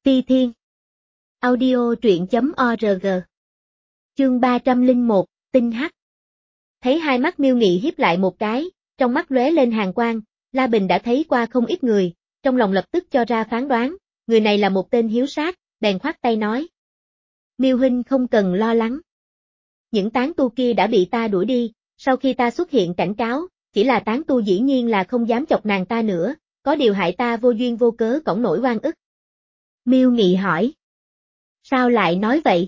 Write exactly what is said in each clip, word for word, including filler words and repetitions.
Ti Thiên. Audio truyện chấm org. Chương ba trăm lẻ một, tinh hắc. Thấy hai mắt Miêu Nghị hiếp lại một cái, trong mắt lóe lên hàn quang, La Bình đã thấy qua không ít người, trong lòng lập tức cho ra phán đoán, người này là một tên hiếu sát, bèn khoát tay nói. Miêu huynh không cần lo lắng. Những tán tu kia đã bị ta đuổi đi, sau khi ta xuất hiện cảnh cáo, chỉ là tán tu dĩ nhiên là không dám chọc nàng ta nữa, có điều hại ta vô duyên vô cớ cõng nổi oan ức. Miêu Nghị hỏi. Sao lại nói vậy?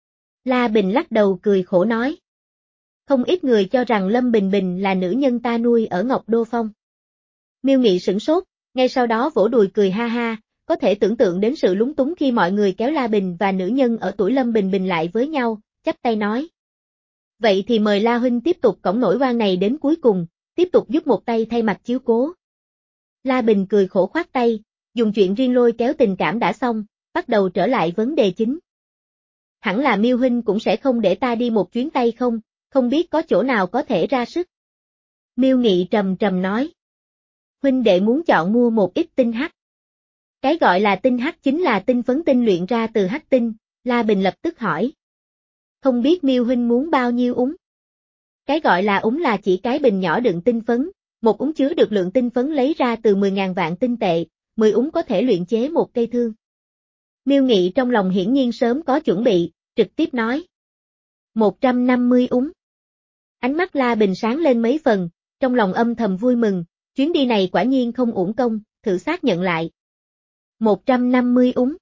La Bình lắc đầu cười khổ nói. Không ít người cho rằng Lâm Bình Bình là nữ nhân ta nuôi ở Ngọc Đô Phong. Miêu Nghị sửng sốt, ngay sau đó vỗ đùi cười ha ha, có thể tưởng tượng đến sự lúng túng khi mọi người kéo La Bình và nữ nhân ở tuổi Lâm Bình Bình lại với nhau, chắp tay nói. Vậy thì mời La huynh tiếp tục cõng nổi oan này đến cuối cùng, tiếp tục giúp một tay thay mặt chiếu cố. La Bình cười khổ khoát tay, dùng chuyện riêng lôi kéo tình cảm đã xong, bắt đầu trở lại vấn đề chính. Hẳn là Miêu huynh cũng sẽ không để ta đi một chuyến tay không, không biết có chỗ nào có thể ra sức. Miêu Nghị trầm trầm nói. Huynh đệ muốn chọn mua một ít tinh hắc. Cái gọi là tinh hắc chính là tinh phấn tinh luyện ra từ hắc tinh, La Bình lập tức hỏi. Không biết Miêu huynh muốn bao nhiêu úng? Cái gọi là úng là chỉ cái bình nhỏ đựng tinh phấn, một úng chứa được lượng tinh phấn lấy ra từ mười ngàn vạn tinh tệ, mười úng có thể luyện chế một cây thương. Miêu Nghị trong lòng hiển nhiên sớm có chuẩn bị, trực tiếp nói. một trăm năm mươi úng. Ánh mắt La Bình sáng lên mấy phần, trong lòng âm thầm vui mừng, chuyến đi này quả nhiên không uổng công, thử xác nhận lại. một trăm năm mươi úng.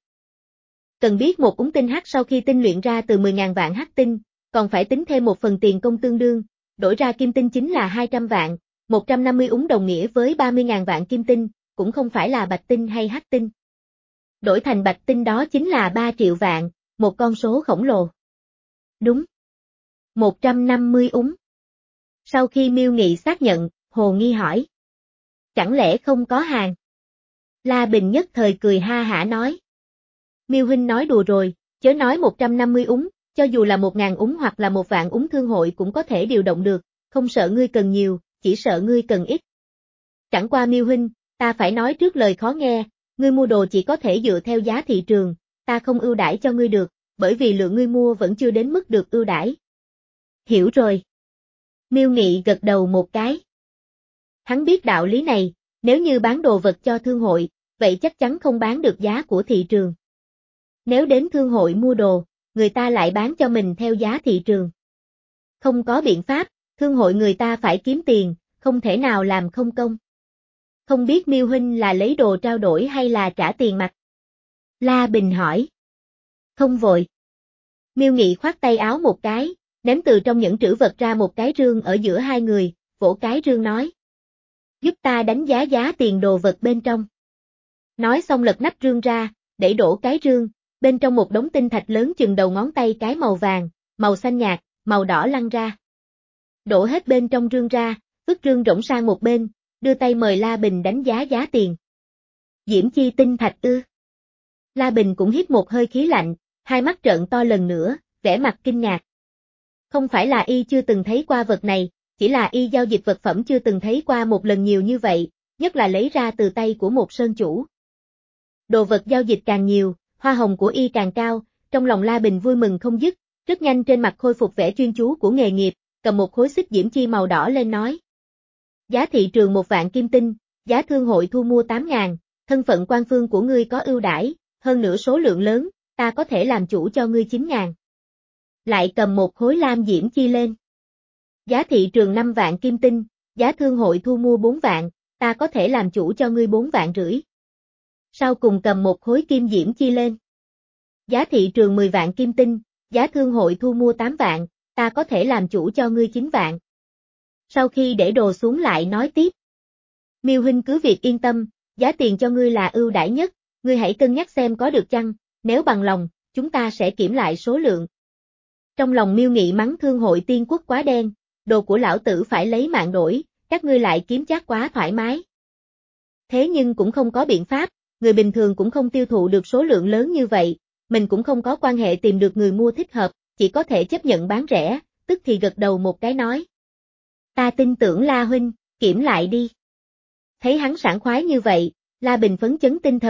Cần biết một úng tinh hắc sau khi tinh luyện ra từ mười ngàn vạn hắc tinh, còn phải tính thêm một phần tiền công tương đương, đổi ra kim tinh chính là hai trăm vạn, một trăm năm mươi úng đồng nghĩa với ba mươi ngàn vạn kim tinh, cũng không phải là bạch tinh hay hắc tinh. Đổi thành bạch tinh đó chính là ba triệu vạn, một con số khổng lồ. Đúng. một trăm năm mươi úng. Sau khi Miêu Nghị xác nhận, Hồ Nghi hỏi. Chẳng lẽ không có hàng? La Bình nhất thời cười ha hả nói. Miêu huynh nói đùa rồi, chớ nói một trăm năm mươi úng, cho dù là một ngàn úng hoặc là một vạn úng thương hội cũng có thể điều động được, không sợ ngươi cần nhiều, chỉ sợ ngươi cần ít. Chẳng qua Miêu huynh, ta phải nói trước lời khó nghe, ngươi mua đồ chỉ có thể dựa theo giá thị trường, ta không ưu đãi cho ngươi được, bởi vì lượng ngươi mua vẫn chưa đến mức được ưu đãi. Hiểu rồi. Miêu Nghị gật đầu một cái. Hắn biết đạo lý này, nếu như bán đồ vật cho thương hội, vậy chắc chắn không bán được giá của thị trường. Nếu đến thương hội mua đồ, người ta lại bán cho mình theo giá thị trường. Không có biện pháp, thương hội người ta phải kiếm tiền, không thể nào làm không công. Không biết Miêu huynh là lấy đồ trao đổi hay là trả tiền mặt? La Bình hỏi. Không vội. Miêu Nghị khoát tay áo một cái, ném từ trong những trữ vật ra một cái rương ở giữa hai người, vỗ cái rương nói. Giúp ta đánh giá giá tiền đồ vật bên trong. Nói xong lật nắp rương ra, để đổ cái rương, bên trong một đống tinh thạch lớn chừng đầu ngón tay cái màu vàng, màu xanh nhạt, màu đỏ lăn ra. Đổ hết bên trong rương ra, vứt rương rỗng sang một bên, đưa tay mời La Bình đánh giá giá tiền. Diễm chi tinh thạch ư? La Bình cũng hít một hơi khí lạnh, hai mắt trợn to lần nữa, vẻ mặt kinh ngạc. Không phải là y chưa từng thấy qua vật này, chỉ là y giao dịch vật phẩm chưa từng thấy qua một lần nhiều như vậy, nhất là lấy ra từ tay của một sơn chủ. Đồ vật giao dịch càng nhiều, hoa hồng của y càng cao, trong lòng La Bình vui mừng không dứt, rất nhanh trên mặt khôi phục vẻ chuyên chú của nghề nghiệp, cầm một khối xích diễm chi màu đỏ lên nói. Giá thị trường một vạn kim tinh, giá thương hội thu mua tám ngàn, thân phận quan phương của ngươi có ưu đãi, hơn nữa số lượng lớn, ta có thể làm chủ cho ngươi chín ngàn. Lại cầm một khối lam diễm chi lên. Giá thị trường năm vạn kim tinh, giá thương hội thu mua bốn vạn, ta có thể làm chủ cho ngươi bốn vạn rưỡi. Sau cùng cầm một khối kim diễm chi lên. Giá thị trường mười vạn kim tinh, giá thương hội thu mua tám vạn, ta có thể làm chủ cho ngươi chín vạn. Sau khi để đồ xuống lại nói tiếp. Miêu huynh cứ việc yên tâm, giá tiền cho ngươi là ưu đãi nhất, ngươi hãy cân nhắc xem có được chăng, nếu bằng lòng, chúng ta sẽ kiểm lại số lượng. Trong lòng Miêu Nghị mắng thương hội Tiên Quốc quá đen, đồ của lão tử phải lấy mạng đổi, các ngươi lại kiếm chác quá thoải mái. Thế nhưng cũng không có biện pháp, người bình thường cũng không tiêu thụ được số lượng lớn như vậy, mình cũng không có quan hệ tìm được người mua thích hợp, chỉ có thể chấp nhận bán rẻ, tức thì gật đầu một cái nói. Ta tin tưởng La huynh, kiểm lại đi. Thấy hắn sảng khoái như vậy, La Bình phấn chấn tinh thần,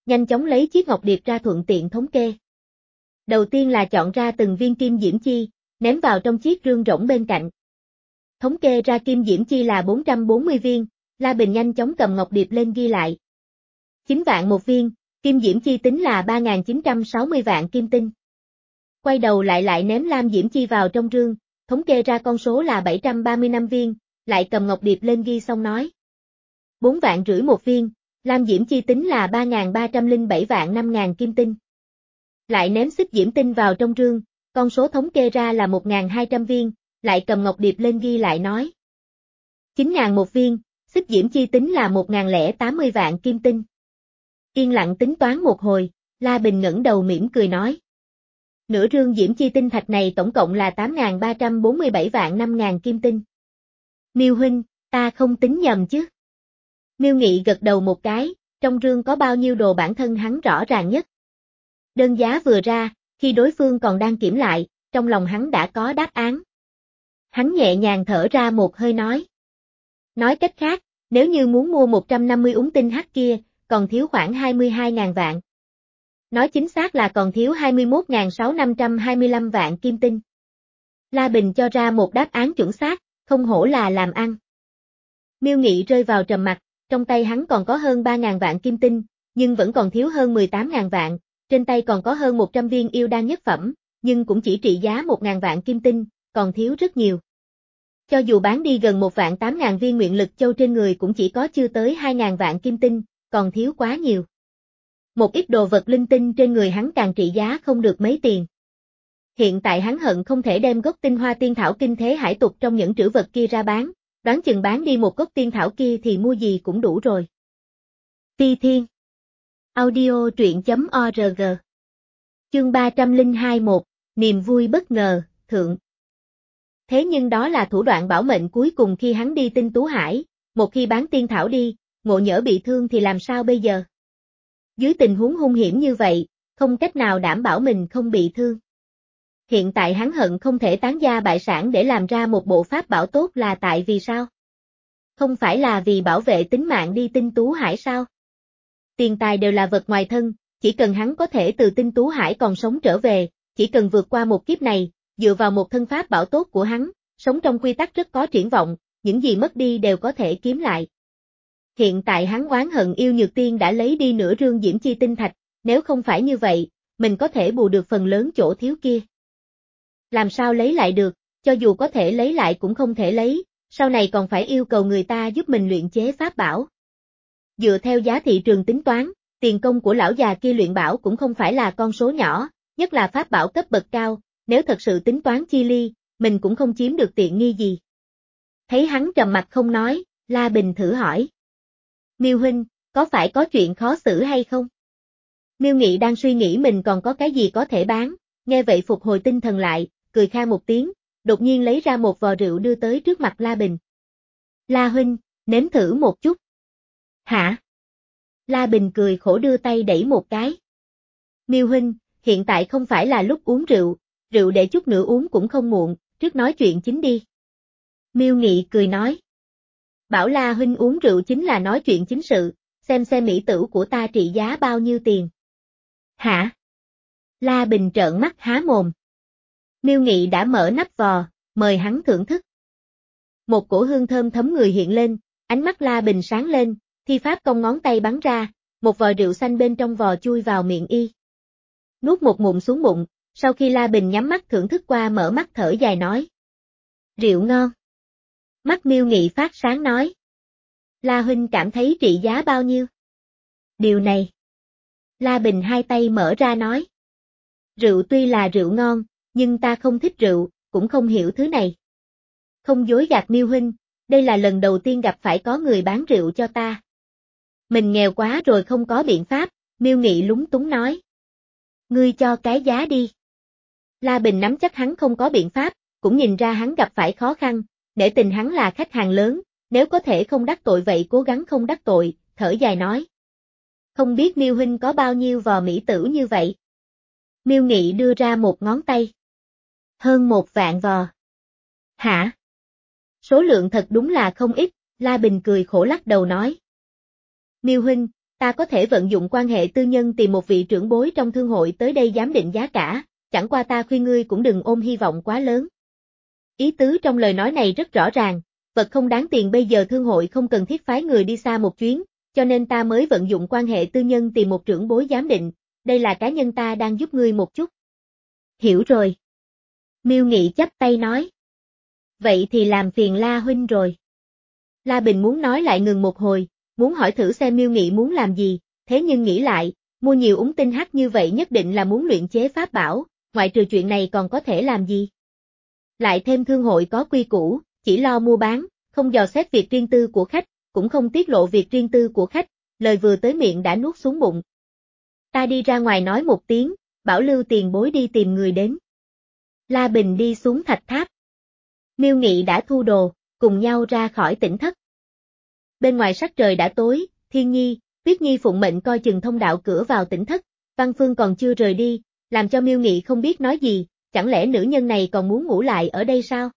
nhanh chóng lấy chiếc ngọc điệp ra thuận tiện thống kê. Đầu tiên là chọn ra từng viên kim diễm chi, ném vào trong chiếc rương rỗng bên cạnh. Thống kê ra kim diễm chi là bốn trăm bốn mươi viên, La Bình nhanh chóng cầm ngọc điệp lên ghi lại. chín vạn một viên, kim diễm chi tính là ba nghìn chín trăm sáu mươi vạn kim tinh. Quay đầu lại lại ném lam diễm chi vào trong rương, thống kê ra con số là bảy trăm ba mươi lăm viên, lại cầm ngọc điệp lên ghi xong nói. bốn vạn rưỡi một viên, lam diễm chi tính là ba nghìn ba trăm lẻ bảy vạn năm nghìn kim tinh. Lại ném xích diễm tinh vào trong rương, con số thống kê ra là một nghìn hai trăm viên, lại cầm ngọc điệp lên ghi lại nói. chín nghìn một viên, xích diễm chi tính là một nghìn lẻ tám mươi vạn kim tinh. Yên lặng tính toán một hồi, La Bình ngẩng đầu mỉm cười nói. Nửa rương diễm chi tinh thạch này tổng cộng là tám nghìn ba trăm bốn mươi bảy vạn năm nghìn kim tinh. Miêu huynh, ta không tính nhầm chứ? Miêu Nghị gật đầu một cái, trong rương có bao nhiêu đồ bản thân hắn rõ ràng nhất. Đơn giá vừa ra, khi đối phương còn đang kiểm lại, trong lòng hắn đã có đáp án. Hắn nhẹ nhàng thở ra một hơi nói. Nói cách khác, nếu như muốn mua một trăm năm mươi úng tinh hắc kia, còn thiếu khoảng hai mươi hai nghìn vạn. Nói chính xác là còn thiếu hai mươi mốt nghìn sáu trăm năm trăm hai mươi lăm vạn kim tinh. La Bình cho ra một đáp án chuẩn xác, không hổ là làm ăn. Miêu Nghị rơi vào trầm mặc, trong tay hắn còn có hơn ba nghìn vạn kim tinh, nhưng vẫn còn thiếu hơn mười tám nghìn vạn, trên tay còn có hơn một trăm viên yêu đan nhất phẩm, nhưng cũng chỉ trị giá một nghìn vạn kim tinh, còn thiếu rất nhiều. Cho dù bán đi gần một vạn tám nghìn viên nguyện lực châu trên người cũng chỉ có chưa tới hai nghìn vạn kim tinh, còn thiếu quá nhiều. Một ít đồ vật linh tinh trên người hắn càng trị giá không được mấy tiền. Hiện tại hắn hận không thể đem gốc tinh hoa tiên thảo kinh thế hải tục trong những trữ vật kia ra bán, đoán chừng bán đi một gốc tiên thảo kia thì mua gì cũng đủ rồi. Ti Thiên Audio truyện.org Chương ba trăm lẻ hai một, niềm vui bất ngờ, thượng. Thế nhưng đó là thủ đoạn bảo mệnh cuối cùng khi hắn đi Tinh Tú Hải, một khi bán tiên thảo đi, ngộ nhỡ bị thương thì làm sao bây giờ? Dưới tình huống hung hiểm như vậy, không cách nào đảm bảo mình không bị thương. Hiện tại hắn hận không thể tán gia bại sản để làm ra một bộ pháp bảo tốt là tại vì sao? Không phải là vì bảo vệ tính mạng đi Tinh Tú Hải sao? Tiền tài đều là vật ngoài thân, chỉ cần hắn có thể từ Tinh Tú Hải còn sống trở về, chỉ cần vượt qua một kiếp này, dựa vào một thân pháp bảo tốt của hắn, sống trong quy tắc rất có triển vọng, những gì mất đi đều có thể kiếm lại. Hiện tại hắn oán hận yêu nhược tiên đã lấy đi nửa rương diễm chi tinh thạch, nếu không phải như vậy, mình có thể bù được phần lớn chỗ thiếu kia. Làm sao lấy lại được, cho dù có thể lấy lại cũng không thể lấy, sau này còn phải yêu cầu người ta giúp mình luyện chế pháp bảo. Dựa theo giá thị trường tính toán, tiền công của lão già kia luyện bảo cũng không phải là con số nhỏ, nhất là pháp bảo cấp bậc cao, nếu thật sự tính toán chi ly, mình cũng không chiếm được tiện nghi gì. Thấy hắn trầm mặt không nói, La Bình thử hỏi. Miêu huynh, có phải có chuyện khó xử hay không? Miêu Nghị đang suy nghĩ mình còn có cái gì có thể bán, nghe vậy phục hồi tinh thần lại, cười kha một tiếng, đột nhiên lấy ra một vò rượu đưa tới trước mặt La Bình. La huynh, nếm thử một chút. Hả? La Bình cười khổ đưa tay đẩy một cái. Miêu huynh, hiện tại không phải là lúc uống rượu, rượu để chút nữa uống cũng không muộn, trước nói chuyện chính đi. Miêu Nghị cười nói. Bảo La huynh uống rượu chính là nói chuyện chính sự, xem xem mỹ tử của ta trị giá bao nhiêu tiền. Hả? La Bình trợn mắt há mồm. Miêu Nghị đã mở nắp vò, mời hắn thưởng thức. Một cổ hương thơm thấm người hiện lên, ánh mắt La Bình sáng lên, thi pháp cong ngón tay bắn ra, một vò rượu xanh bên trong vò chui vào miệng y. Nuốt một ngụm xuống bụng, sau khi La Bình nhắm mắt thưởng thức qua mở mắt thở dài nói. Rượu ngon. Mắt Miêu Nghị phát sáng nói. La huynh cảm thấy trị giá bao nhiêu? Điều này. La Bình hai tay mở ra nói. Rượu tuy là rượu ngon, nhưng ta không thích rượu, cũng không hiểu thứ này. Không dối gạt Miêu huynh, đây là lần đầu tiên gặp phải có người bán rượu cho ta. Mình nghèo quá rồi không có biện pháp, Miêu Nghị lúng túng nói. Ngươi cho cái giá đi. La Bình nắm chắc hắn không có biện pháp, cũng nhìn ra hắn gặp phải khó khăn, nể tình hắn là khách hàng lớn, nếu có thể không đắc tội vậy cố gắng không đắc tội, thở dài nói. Không biết Miêu huynh có bao nhiêu vò mỹ tử như vậy? Miêu Nghị đưa ra một ngón tay. Hơn một vạn vò. Hả? Số lượng thật đúng là không ít, La Bình cười khổ lắc đầu nói. Miêu huynh, ta có thể vận dụng quan hệ tư nhân tìm một vị trưởng bối trong thương hội tới đây giám định giá cả, chẳng qua ta khuyên ngươi cũng đừng ôm hy vọng quá lớn. Ý tứ trong lời nói này rất rõ ràng, vật không đáng tiền bây giờ thương hội không cần thiết phái người đi xa một chuyến, cho nên ta mới vận dụng quan hệ tư nhân tìm một trưởng bối giám định, đây là cá nhân ta đang giúp ngươi một chút. Hiểu rồi. Miêu Nghị chắp tay nói. Vậy thì làm phiền La huynh rồi. La Bình muốn nói lại ngừng một hồi, muốn hỏi thử xem Miêu Nghị muốn làm gì, thế nhưng nghĩ lại, mua nhiều úng tinh hắc như vậy nhất định là muốn luyện chế pháp bảo, ngoại trừ chuyện này còn có thể làm gì? Lại thêm thương hội có quy củ, chỉ lo mua bán, không dò xét việc riêng tư của khách, cũng không tiết lộ việc riêng tư của khách, lời vừa tới miệng đã nuốt xuống bụng. Ta đi ra ngoài nói một tiếng, bảo Lưu tiền bối đi tìm người đến. La Bình đi xuống thạch tháp. Miêu Nghị đã thu đồ, cùng nhau ra khỏi tỉnh thất. Bên ngoài sắc trời đã tối, Thiên Nhi, Tuyết Nhi phụng mệnh coi chừng thông đạo cửa vào tỉnh thất, Văn Phương còn chưa rời đi, làm cho Miêu Nghị không biết nói gì, chẳng lẽ nữ nhân này còn muốn ngủ lại ở đây sao?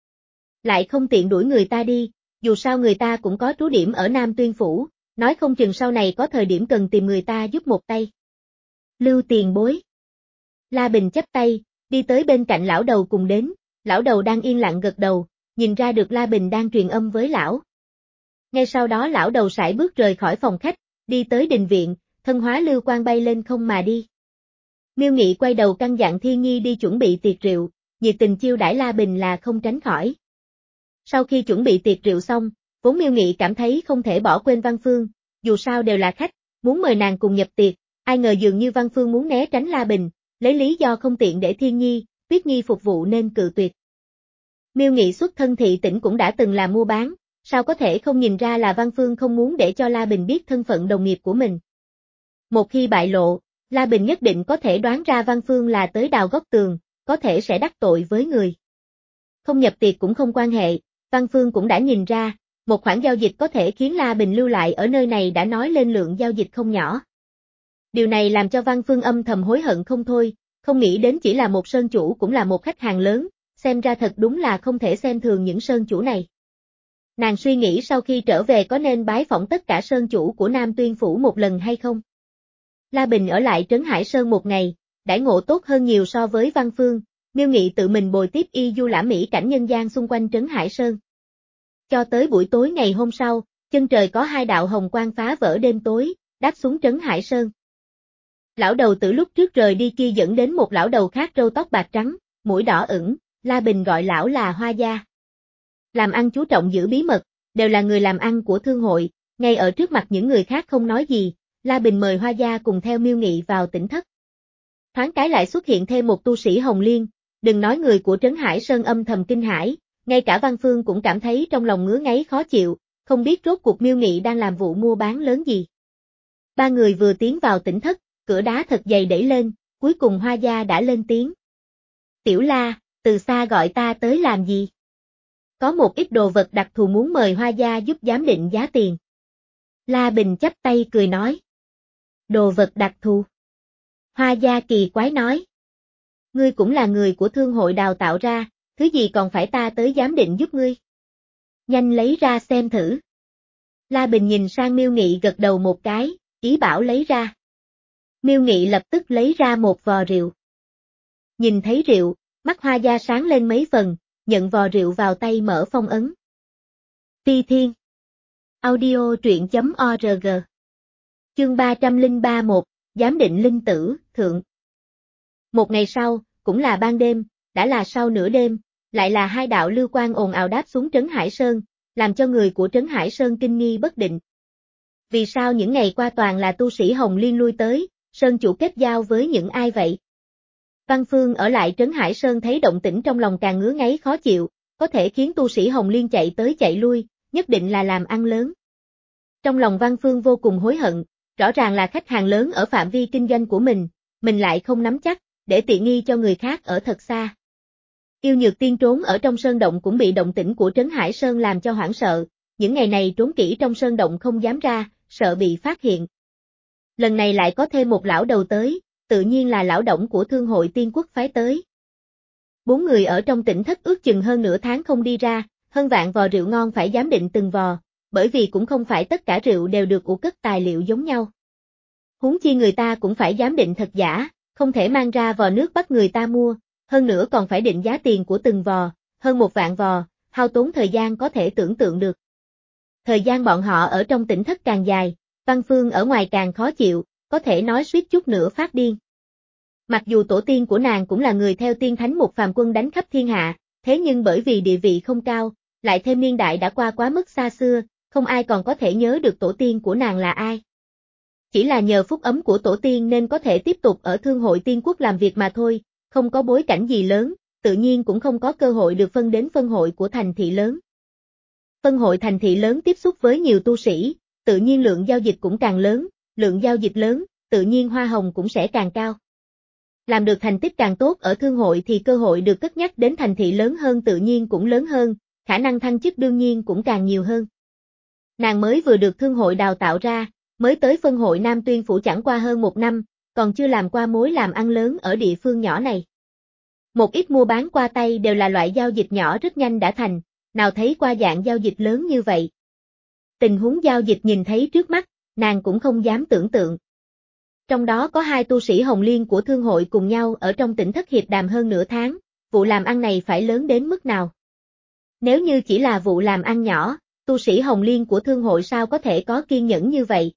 Lại không tiện đuổi người ta đi, dù sao người ta cũng có trú điểm ở Nam Tuyên Phủ, nói không chừng sau này có thời điểm cần tìm người ta giúp một tay. Lưu tiền bối. La Bình chắp tay, đi tới bên cạnh lão đầu cùng đến, lão đầu đang yên lặng gật đầu, nhìn ra được La Bình đang truyền âm với lão. Ngay sau đó lão đầu sải bước rời khỏi phòng khách, đi tới đình viện, thân hóa lưu quang bay lên không mà đi. Miêu Nghị quay đầu căn dặn Thiên Nhi đi chuẩn bị tiệc rượu, nhiệt tình chiêu đãi La Bình là không tránh khỏi. Sau khi chuẩn bị tiệc rượu xong, vốn Miêu Nghị cảm thấy không thể bỏ quên Văn Phương, dù sao đều là khách, muốn mời nàng cùng nhập tiệc, ai ngờ dường như Văn Phương muốn né tránh La Bình, lấy lý do không tiện để Thiên Nhi, Tuyết Nhi phục vụ nên cự tuyệt. Miêu Nghị xuất thân thị tỉnh cũng đã từng làm mua bán, sao có thể không nhìn ra là Văn Phương không muốn để cho La Bình biết thân phận đồng nghiệp của mình. Một khi bại lộ, La Bình nhất định có thể đoán ra Văn Phương là tới đào góc tường, có thể sẽ đắc tội với người. Không nhập tiệc cũng không quan hệ, Văn Phương cũng đã nhìn ra, một khoản giao dịch có thể khiến La Bình lưu lại ở nơi này đã nói lên lượng giao dịch không nhỏ. Điều này làm cho Văn Phương âm thầm hối hận không thôi, không nghĩ đến chỉ là một sơn chủ cũng là một khách hàng lớn, xem ra thật đúng là không thể xem thường những sơn chủ này. Nàng suy nghĩ sau khi trở về có nên bái phỏng tất cả sơn chủ của Nam Tuyên Phủ một lần hay không? La Bình ở lại Trấn Hải Sơn một ngày, đãi ngộ tốt hơn nhiều so với Văn Phương, Miêu Nghị tự mình bồi tiếp y du lãm mỹ cảnh nhân gian xung quanh Trấn Hải Sơn. Cho tới buổi tối ngày hôm sau, chân trời có hai đạo hồng quang phá vỡ đêm tối, đáp xuống Trấn Hải Sơn. Lão đầu tử lúc trước rời đi kia dẫn đến một lão đầu khác râu tóc bạc trắng, mũi đỏ ửng, La Bình gọi lão là Hoa Gia. Làm ăn chú trọng giữ bí mật, đều là người làm ăn của thương hội, ngay ở trước mặt những người khác không nói gì, La Bình mời Hoa Gia cùng theo Miêu Nghị vào tỉnh thất. Thoáng cái lại xuất hiện thêm một tu sĩ Hồng Liên, đừng nói người của Trấn Hải Sơn âm thầm kinh hãi, ngay cả Văn Phương cũng cảm thấy trong lòng ngứa ngáy khó chịu, không biết rốt cuộc Miêu Nghị đang làm vụ mua bán lớn gì. Ba người vừa tiến vào tỉnh thất, cửa đá thật dày đẩy lên, cuối cùng Hoa Gia đã lên tiếng. Tiểu La, từ xa gọi ta tới làm gì? Có một ít đồ vật đặc thù muốn mời Hoa Gia giúp giám định giá tiền. La Bình chắp tay cười nói. Đồ vật đặc thù. Hoa Gia kỳ quái nói. Ngươi cũng là người của thương hội đào tạo ra, thứ gì còn phải ta tới giám định giúp ngươi? Nhanh lấy ra xem thử. La Bình nhìn sang Miêu Nghị gật đầu một cái, ý bảo lấy ra. Miêu Nghị lập tức lấy ra một vò rượu. Nhìn thấy rượu, mắt Hoa Gia sáng lên mấy phần, nhận vò rượu vào tay mở phong ấn. Phi Thiên. Audio truyện chấm org. Chương ba trăm lẻ ba một, giám định linh tử, thượng. Một ngày sau, cũng là ban đêm, đã là sau nửa đêm, lại là hai đạo lưu quang ồn ào đáp xuống Trấn Hải Sơn, làm cho người của Trấn Hải Sơn kinh nghi bất định. Vì sao những ngày qua toàn là tu sĩ Hồng Liên lui tới, Sơn chủ kết giao với những ai vậy? Văn Phương ở lại Trấn Hải Sơn thấy động tĩnh trong lòng càng ngứa ngáy khó chịu, có thể khiến tu sĩ Hồng Liên chạy tới chạy lui, nhất định là làm ăn lớn. Trong lòng Văn Phương vô cùng hối hận, rõ ràng là khách hàng lớn ở phạm vi kinh doanh của mình, mình lại không nắm chắc, để tiện nghi cho người khác ở thật xa. Yêu Nhược Tiên trốn ở trong sơn động cũng bị động tĩnh của Trấn Hải Sơn làm cho hoảng sợ, những ngày này trốn kỹ trong sơn động không dám ra, sợ bị phát hiện. Lần này lại có thêm một lão đầu tới, tự nhiên là lão Đổng của thương hội Tiên Quốc phái tới. Bốn người ở trong tỉnh thất ước chừng hơn nửa tháng không đi ra, hơn vạn vò rượu ngon phải giám định từng vò, bởi vì cũng không phải tất cả rượu đều được ủ cất tài liệu giống nhau. Huống chi người ta cũng phải giám định thật giả, không thể mang ra vò nước bắt người ta mua, hơn nữa còn phải định giá tiền của từng vò, hơn một vạn vò, hao tốn thời gian có thể tưởng tượng được. Thời gian bọn họ ở trong tỉnh thất càng dài, Văn Phương ở ngoài càng khó chịu, có thể nói suýt chút nữa phát điên. Mặc dù tổ tiên của nàng cũng là người theo tiên thánh một phàm quân đánh khắp thiên hạ, thế nhưng bởi vì địa vị không cao, lại thêm niên đại đã qua quá mức xa xưa, không ai còn có thể nhớ được tổ tiên của nàng là ai. Chỉ là nhờ phúc ấm của tổ tiên nên có thể tiếp tục ở Thương hội Tiên Quốc làm việc mà thôi, không có bối cảnh gì lớn, tự nhiên cũng không có cơ hội được phân đến phân hội của thành thị lớn. Phân hội thành thị lớn tiếp xúc với nhiều tu sĩ, tự nhiên lượng giao dịch cũng càng lớn, lượng giao dịch lớn, tự nhiên hoa hồng cũng sẽ càng cao. Làm được thành tích càng tốt ở thương hội thì cơ hội được cất nhắc đến thành thị lớn hơn tự nhiên cũng lớn hơn, khả năng thăng chức đương nhiên cũng càng nhiều hơn. Nàng mới vừa được thương hội đào tạo ra, mới tới phân hội Nam Tuyên Phủ chẳng qua hơn một năm, còn chưa làm qua mối làm ăn lớn ở địa phương nhỏ này. Một ít mua bán qua tay đều là loại giao dịch nhỏ rất nhanh đã thành, nào thấy qua dạng giao dịch lớn như vậy. Tình huống giao dịch nhìn thấy trước mắt, nàng cũng không dám tưởng tượng. Trong đó có hai tu sĩ Hồng Liên của thương hội cùng nhau ở trong tỉnh thất hiệp đàm hơn nửa tháng, vụ làm ăn này phải lớn đến mức nào? Nếu như chỉ là vụ làm ăn nhỏ, tu sĩ Hồng Liên của thương hội sao có thể có kiên nhẫn như vậy?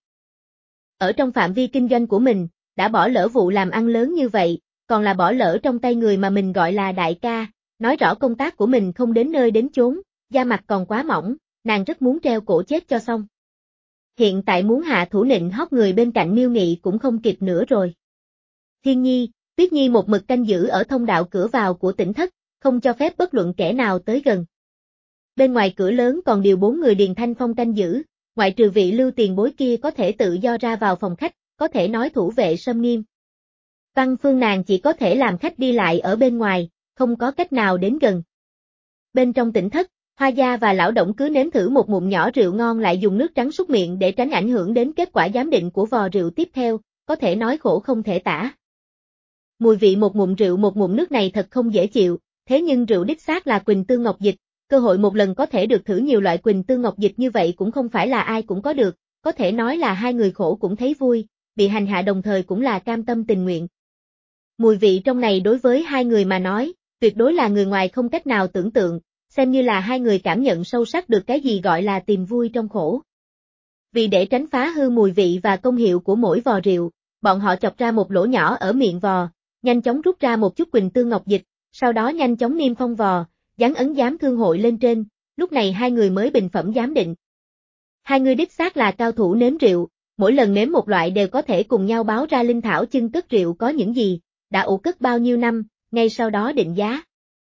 Ở trong phạm vi kinh doanh của mình, đã bỏ lỡ vụ làm ăn lớn như vậy, còn là bỏ lỡ trong tay người mà mình gọi là đại ca, nói rõ công tác của mình không đến nơi đến chốn, da mặt còn quá mỏng, nàng rất muốn treo cổ chết cho xong. Hiện tại muốn hạ thủ nịnh hót người bên cạnh Miêu Nghị cũng không kịp nữa rồi. Thiên Nhi, Tuyết Nhi một mực canh giữ ở thông đạo cửa vào của tỉnh thất, không cho phép bất luận kẻ nào tới gần. Bên ngoài cửa lớn còn điều bốn người Điền Thanh Phong canh giữ, ngoại trừ vị lưu tiền bối kia có thể tự do ra vào phòng khách, có thể nói thủ vệ sâm nghiêm. Văn Phương nàng chỉ có thể làm khách đi lại ở bên ngoài, không có cách nào đến gần. Bên trong tỉnh thất, Hoa Gia và Lão Đổng cứ nếm thử một ngụm nhỏ rượu ngon lại dùng nước trắng súc miệng để tránh ảnh hưởng đến kết quả giám định của vò rượu tiếp theo, có thể nói khổ không thể tả. Mùi vị một ngụm rượu một ngụm nước này thật không dễ chịu, thế nhưng rượu đích xác là Quỳnh Tương Ngọc Dịch, cơ hội một lần có thể được thử nhiều loại Quỳnh Tương Ngọc Dịch như vậy cũng không phải là ai cũng có được, có thể nói là hai người khổ cũng thấy vui, bị hành hạ đồng thời cũng là cam tâm tình nguyện. Mùi vị trong này đối với hai người mà nói, tuyệt đối là người ngoài không cách nào tưởng tượng, xem như là hai người cảm nhận sâu sắc được cái gì gọi là tìm vui trong khổ. Vì để tránh phá hư mùi vị và công hiệu của mỗi vò rượu, bọn họ chọc ra một lỗ nhỏ ở miệng vò, nhanh chóng rút ra một chút Quỳnh Tương Ngọc Dịch, sau đó nhanh chóng niêm phong vò, dán ấn giám thương hội lên trên, lúc này hai người mới bình phẩm giám định. Hai người đích xác là cao thủ nếm rượu, mỗi lần nếm một loại đều có thể cùng nhau báo ra linh thảo chân cất rượu có những gì, đã ủ cất bao nhiêu năm, ngay sau đó định giá.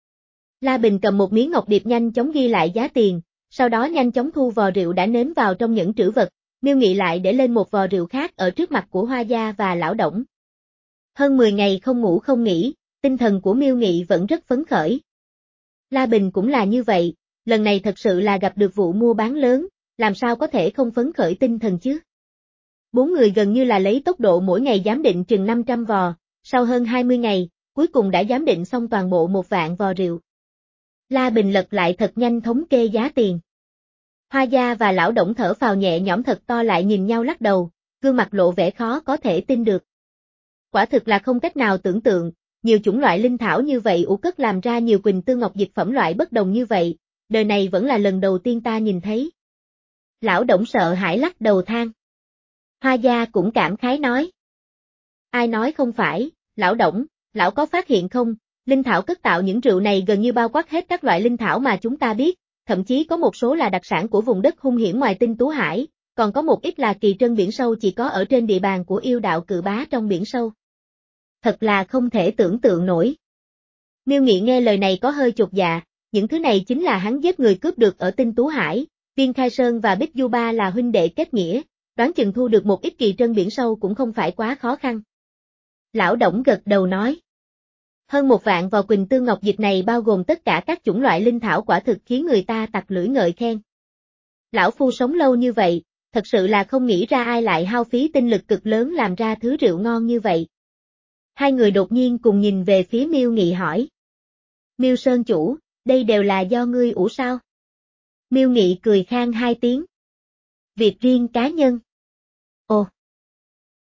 La Bình cầm một miếng ngọc điệp nhanh chóng ghi lại giá tiền, sau đó nhanh chóng thu vò rượu đã nếm vào trong những trữ vật, Miêu Nghị lại để lên một vò rượu khác ở trước mặt của Hoa Gia và Lão Đổng. Hơn mười ngày không ngủ không nghỉ, tinh thần của Miêu Nghị vẫn rất phấn khởi. La Bình cũng là như vậy, lần này thật sự là gặp được vụ mua bán lớn, làm sao có thể không phấn khởi tinh thần chứ? Bốn người gần như là lấy tốc độ mỗi ngày giám định chừng năm trăm vò, sau hơn hai mươi ngày, cuối cùng đã giám định xong toàn bộ một vạn vò rượu. La Bình lật lại thật nhanh thống kê giá tiền. Hoa Gia và Lão Đổng thở phào nhẹ nhõm thật to lại nhìn nhau lắc đầu, gương mặt lộ vẻ khó có thể tin được. Quả thực là không cách nào tưởng tượng, nhiều chủng loại linh thảo như vậy ủ cất làm ra nhiều Quỳnh Tương Ngọc Dịch phẩm loại bất đồng như vậy, đời này vẫn là lần đầu tiên ta nhìn thấy. Lão Đổng sợ hãi lắc đầu than. Hoa Gia cũng cảm khái nói. Ai nói không phải, Lão Đổng, Lão có phát hiện không, linh thảo cất tạo những rượu này gần như bao quát hết các loại linh thảo mà chúng ta biết, thậm chí có một số là đặc sản của vùng đất hung hiểm ngoài Tinh Tú Hải, còn có một ít là kỳ trân biển sâu chỉ có ở trên địa bàn của yêu đạo cự bá trong biển sâu. Thật là không thể tưởng tượng nổi. Miêu Nghị nghe lời này có hơi chột dạ, những thứ này chính là hắn giết người cướp được ở Tinh Tú Hải, Viên Khai Sơn và Bích Du Ba là huynh đệ kết nghĩa, đoán chừng thu được một ít kỳ trân biển sâu cũng không phải quá khó khăn. Lão Đổng gật đầu nói. Hơn một vạn vò Quỳnh Tương Ngọc Dịch này bao gồm tất cả các chủng loại linh thảo quả thực khiến người ta tặc lưỡi ngợi khen. Lão Phu sống lâu như vậy, thật sự là không nghĩ ra ai lại hao phí tinh lực cực lớn làm ra thứ rượu ngon như vậy. Hai người đột nhiên cùng nhìn về phía Miêu Nghị hỏi. Miêu Sơn chủ, đây đều là do ngươi ủ sao? Miêu Nghị cười khan hai tiếng. Việc riêng cá nhân. Ồ!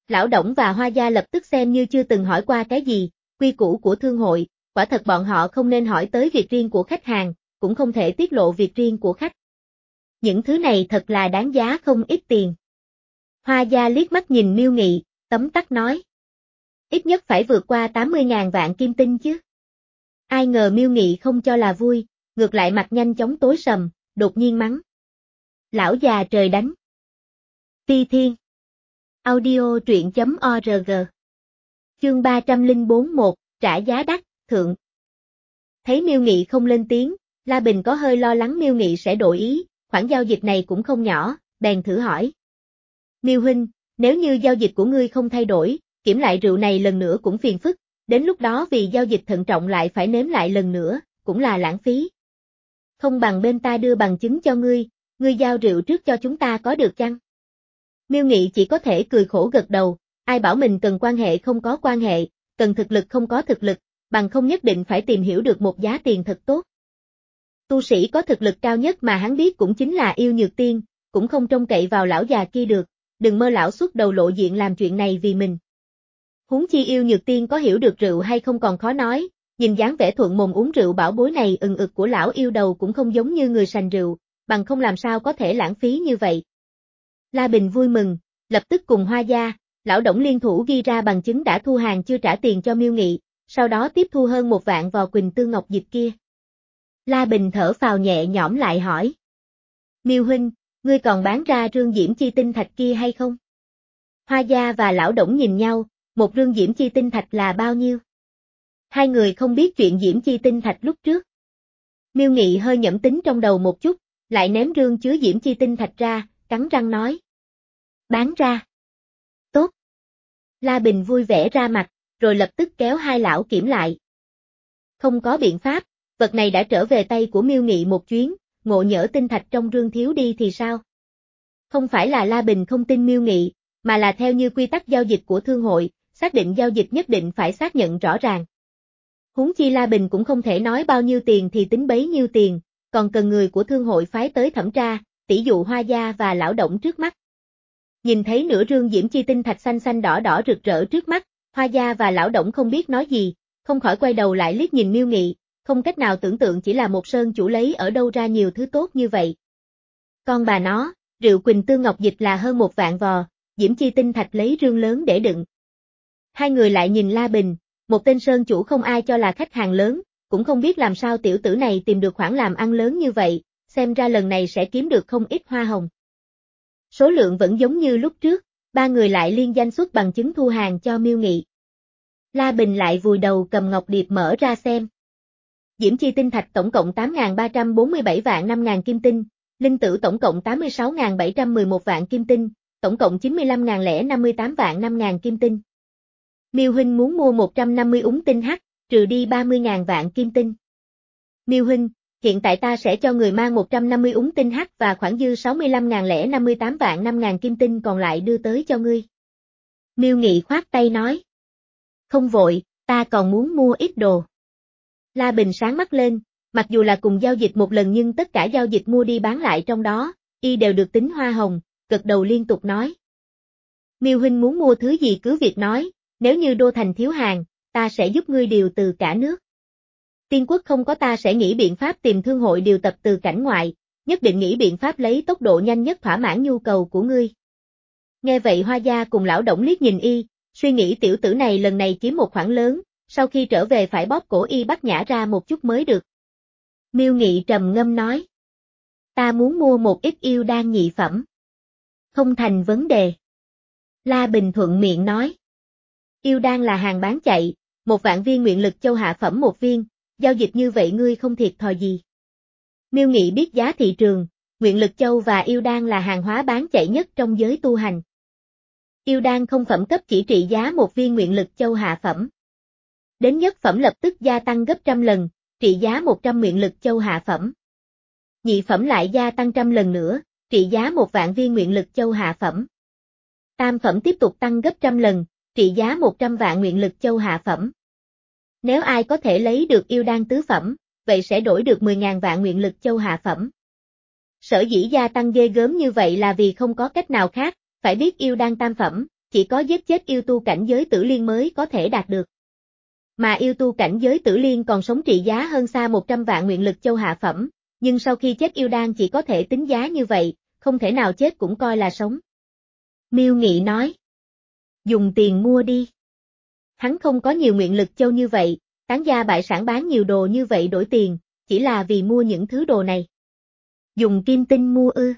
Lão Đổng và Hoa Gia lập tức xem như chưa từng hỏi qua cái gì, quy củ của thương hội, quả thật bọn họ không nên hỏi tới việc riêng của khách hàng, cũng không thể tiết lộ việc riêng của khách. Những thứ này thật là đáng giá không ít tiền. Hoa Gia liếc mắt nhìn Miêu Nghị, tấm tắc nói. Ít nhất phải vượt qua tám mươi ngàn vạn kim tinh chứ. Ai ngờ Miêu Nghị không cho là vui, ngược lại mặt nhanh chóng tối sầm, đột nhiên mắng. Lão già trời đánh. Ti Thiên. Audio truyện chấm org. Chương ba trăm lẻ bốn một, trả giá đắt, thượng. Thấy Miêu Nghị không lên tiếng, La Bình có hơi lo lắng Miêu Nghị sẽ đổi ý, khoản giao dịch này cũng không nhỏ, bèn thử hỏi. Miêu huynh, nếu như giao dịch của ngươi không thay đổi, kiểm lại rượu này lần nữa cũng phiền phức, đến lúc đó vì giao dịch thận trọng lại phải nếm lại lần nữa, cũng là lãng phí. Không bằng bên ta đưa bằng chứng cho ngươi, ngươi giao rượu trước cho chúng ta có được chăng? Miêu Nghị chỉ có thể cười khổ gật đầu, ai bảo mình cần quan hệ không có quan hệ, cần thực lực không có thực lực, bằng không nhất định phải tìm hiểu được một giá tiền thật tốt. Tu sĩ có thực lực cao nhất mà hắn biết cũng chính là Yêu Nhược Tiên, cũng không trông cậy vào lão già kia được, đừng mơ lão xuất đầu lộ diện làm chuyện này vì mình. Huống chi Yêu Nhược Tiên có hiểu được rượu hay không còn khó nói, nhìn dáng vẻ thuận mồm uống rượu bảo bối này ừng ực của lão yêu đầu cũng không giống như người sành rượu, bằng không làm sao có thể lãng phí như vậy. La Bình vui mừng, lập tức cùng Hoa Gia, lão Đổng liên thủ ghi ra bằng chứng đã thu hàng chưa trả tiền cho Miêu Nghị, sau đó tiếp thu hơn một vạn vò Quỳnh Tương Ngọc Dịch kia. La Bình thở phào nhẹ nhõm lại hỏi. Miêu huynh, ngươi còn bán ra rương diễm chi tinh thạch kia hay không? Hoa Gia và lão Đổng nhìn nhau, một rương diễm chi tinh thạch là bao nhiêu? Hai người không biết chuyện diễm chi tinh thạch lúc trước. Miêu Nghị hơi nhẩm tính trong đầu một chút, lại ném rương chứa diễm chi tinh thạch ra, cắn răng nói. Bán ra. Tốt. La Bình vui vẻ ra mặt, rồi lập tức kéo hai lão kiểm lại. Không có biện pháp, vật này đã trở về tay của Miêu Nghị một chuyến, ngộ nhỡ tinh thạch trong rương thiếu đi thì sao? Không phải là La Bình không tin Miêu Nghị, mà là theo như quy tắc giao dịch của thương hội, xác định giao dịch nhất định phải xác nhận rõ ràng. Huống chi La Bình cũng không thể nói bao nhiêu tiền thì tính bấy nhiêu tiền, còn cần người của thương hội phái tới thẩm tra, tỷ dụ Hoa Gia và lão Đổng trước mắt. Nhìn thấy nửa rương diễm chi tinh thạch xanh xanh đỏ đỏ rực rỡ trước mắt, Hoa Gia và lão Đổng không biết nói gì, không khỏi quay đầu lại liếc nhìn Miêu Nghị, không cách nào tưởng tượng chỉ là một sơn chủ lấy ở đâu ra nhiều thứ tốt như vậy. Con bà nó, rượu Quỳnh Tương Ngọc Dịch là hơn một vạn vò, diễm chi tinh thạch lấy rương lớn để đựng. Hai người lại nhìn La Bình, một tên sơn chủ không ai cho là khách hàng lớn, cũng không biết làm sao tiểu tử này tìm được khoản làm ăn lớn như vậy, xem ra lần này sẽ kiếm được không ít hoa hồng. Số lượng vẫn giống như lúc trước, ba người lại liên danh xuất bằng chứng thu hàng cho Miêu Nghị. La Bình lại vùi đầu cầm ngọc điệp mở ra xem. Diễm chi tinh thạch tổng cộng tám nghìn ba trăm bốn mươi bảy vạn năm nghìn kim tinh, linh tử tổng cộng tám mươi sáu nghìn bảy trăm mười một vạn kim tinh, tổng cộng chín mươi lăm nghìn lẻ năm mươi tám vạn năm nghìn kim tinh. Miêu huynh muốn mua một trăm năm mươi úng tinh hắc, trừ đi ba mươi nghìn vạn kim tinh. Miêu huynh, hiện tại ta sẽ cho người mang một trăm năm mươi úng tinh hắc và khoản dư sáu mươi lăm nghìn lẻ năm mươi tám vạn năm nghìn kim tinh còn lại đưa tới cho ngươi. Miêu Nghị khoát tay nói. Không vội, ta còn muốn mua ít đồ. La Bình sáng mắt lên, mặc dù là cùng giao dịch một lần nhưng tất cả giao dịch mua đi bán lại trong đó, y đều được tính hoa hồng, gật đầu liên tục nói. Miêu huynh muốn mua thứ gì cứ việc nói, nếu như đô thành thiếu hàng, ta sẽ giúp ngươi điều từ cả nước. Tiên quốc không có ta sẽ nghĩ biện pháp tìm thương hội điều tập từ cảnh ngoại, nhất định nghĩ biện pháp lấy tốc độ nhanh nhất thỏa mãn nhu cầu của ngươi. Nghe vậy Hoa Gia cùng lão Đổng liếc nhìn y, suy nghĩ tiểu tử này lần này kiếm một khoản lớn, sau khi trở về phải bóp cổ y bắt nhả ra một chút mới được. Miêu Nghị trầm ngâm nói. Ta muốn mua một ít yêu đan nhị phẩm. Không thành vấn đề. La Bình thuận miệng nói. Yêu đan là hàng bán chạy, một vạn viên nguyện lực châu hạ phẩm một viên, giao dịch như vậy ngươi không thiệt thòi gì. Miêu Nghị biết giá thị trường, nguyện lực châu và yêu đan là hàng hóa bán chạy nhất trong giới tu hành. Yêu đan không phẩm cấp chỉ trị giá một viên nguyện lực châu hạ phẩm. Đến nhất phẩm lập tức gia tăng gấp trăm lần, trị giá một trăm nguyện lực châu hạ phẩm. Nhị phẩm lại gia tăng trăm lần nữa, trị giá một vạn viên nguyện lực châu hạ phẩm. Tam phẩm tiếp tục tăng gấp trăm lần, trị giá một trăm vạn nguyện lực châu hạ phẩm. Nếu ai có thể lấy được yêu đan tứ phẩm, vậy sẽ đổi được mười nghìn vạn nguyện lực châu hạ phẩm. Sở dĩ gia tăng ghê gớm như vậy là vì không có cách nào khác, phải biết yêu đan tam phẩm, chỉ có giết chết yêu tu cảnh giới tử liên mới có thể đạt được. Mà yêu tu cảnh giới tử liên còn sống trị giá hơn xa một trăm vạn nguyện lực châu hạ phẩm, nhưng sau khi chết yêu đan chỉ có thể tính giá như vậy, không thể nào chết cũng coi là sống. Miêu Nghị nói. Dùng tiền mua đi. Hắn không có nhiều nguyện lực châu như vậy, tán gia bại sản bán nhiều đồ như vậy đổi tiền, chỉ là vì mua những thứ đồ này. Dùng kim tinh mua ư.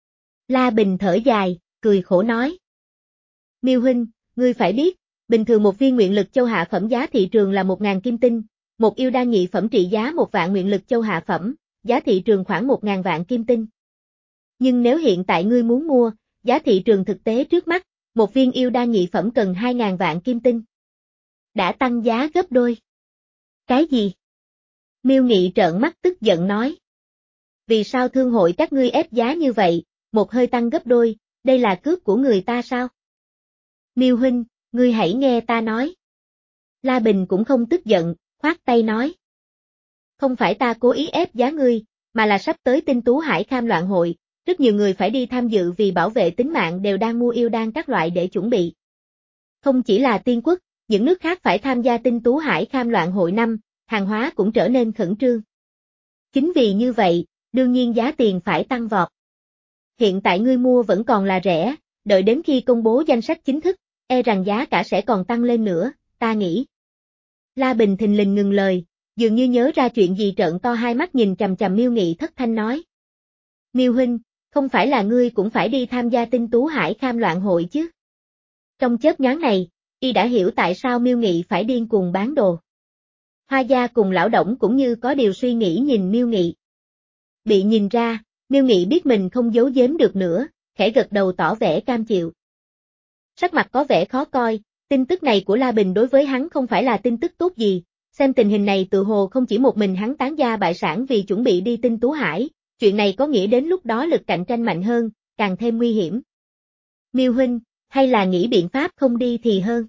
La Bình thở dài, cười khổ nói. Miêu huynh, ngươi phải biết, bình thường một viên nguyện lực châu hạ phẩm giá thị trường là một ngàn kim tinh, một yêu đan nhị phẩm trị giá một vạn nguyện lực châu hạ phẩm, giá thị trường khoảng một ngàn vạn kim tinh. Nhưng nếu hiện tại ngươi muốn mua, giá thị trường thực tế trước mắt, một viên yêu đan nhị phẩm cần hai ngàn vạn kim tinh. Đã tăng giá gấp đôi. Cái gì? Miêu Nghị trợn mắt tức giận nói. Vì sao thương hội các ngươi ép giá như vậy, một hơi tăng gấp đôi, đây là cướp của người ta sao? Miêu huynh, ngươi hãy nghe ta nói. La Bình cũng không tức giận, khoát tay nói. Không phải ta cố ý ép giá ngươi, mà là sắp tới Tinh Tú Hải Kham Loạn hội, rất nhiều người phải đi tham dự vì bảo vệ tính mạng đều đang mua yêu đan các loại để chuẩn bị. Không chỉ là Tiên Quốc, những nước khác phải tham gia Tinh Tú Hải Kham Loạn hội năm, hàng hóa cũng trở nên khẩn trương. Chính vì như vậy, đương nhiên giá tiền phải tăng vọt. Hiện tại ngươi mua vẫn còn là rẻ, đợi đến khi công bố danh sách chính thức, e rằng giá cả sẽ còn tăng lên nữa, ta nghĩ. La Bình thình lình ngừng lời, dường như nhớ ra chuyện gì trợn to hai mắt nhìn chằm chằm Miêu Nghị thất thanh nói. Miêu huynh, không phải là ngươi cũng phải đi tham gia Tinh Tú Hải Kham Loạn hội chứ? Trong chớp nhoáng này, y đã hiểu tại sao Miêu Nghị phải điên cuồng bán đồ. Hoa Gia cùng lão Đổng cũng như có điều suy nghĩ nhìn Miêu Nghị. Bị nhìn ra, Miêu Nghị biết mình không giấu giếm được nữa, khẽ gật đầu tỏ vẻ cam chịu. Sắc mặt có vẻ khó coi, tin tức này của La Bình đối với hắn không phải là tin tức tốt gì, xem tình hình này tự hồ không chỉ một mình hắn tán gia bại sản vì chuẩn bị đi Tinh Tú Hải, chuyện này có nghĩa đến lúc đó lực cạnh tranh mạnh hơn, càng thêm nguy hiểm. Miêu huynh, hay là nghĩ biện pháp không đi thì hơn.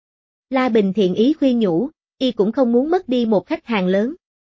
La Bình thiện ý khuyên nhủ, y cũng không muốn mất đi một khách hàng lớn.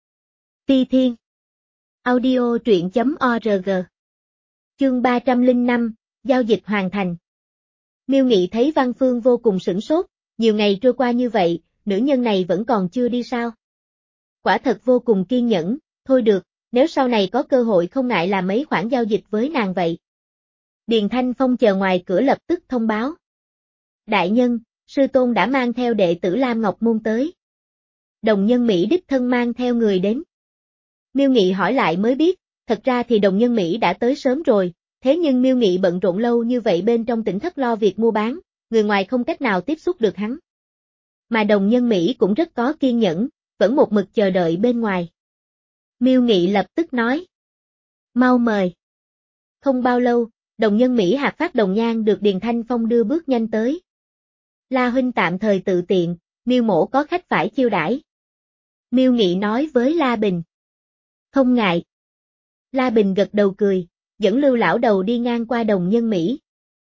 Ti Thiên Audio truyện chấm org Chương ba trăm lẻ năm, Giao dịch hoàn thành. Miêu Nghị thấy Văn Phương vô cùng sửng sốt, nhiều ngày trôi qua như vậy, nữ nhân này vẫn còn chưa đi sao? Quả thật vô cùng kiên nhẫn, thôi được, nếu sau này có cơ hội không ngại làm mấy khoản giao dịch với nàng vậy. Điền Thanh Phong chờ ngoài cửa lập tức thông báo. Đại nhân, sư tôn đã mang theo đệ tử Lam Ngọc Môn tới. Đồng nhân Mỹ đích thân mang theo người đến. Miêu Nghị hỏi lại mới biết, thật ra thì đồng nhân Mỹ đã tới sớm rồi, thế nhưng Miêu Nghị bận rộn lâu như vậy bên trong tỉnh thất lo việc mua bán, người ngoài không cách nào tiếp xúc được hắn. Mà đồng nhân Mỹ cũng rất có kiên nhẫn, vẫn một mực chờ đợi bên ngoài. Miêu Nghị lập tức nói. Mau mời. Không bao lâu, đồng nhân Mỹ hạt phát đồng nhang được Điền Thanh Phong đưa bước nhanh tới. La huynh tạm thời tự tiện, Miêu mổ có khách phải chiêu đãi. Miêu Nghị nói với La Bình. Không ngại. La Bình gật đầu cười, dẫn Lưu lão đầu đi ngang qua đồng nhân Mỹ.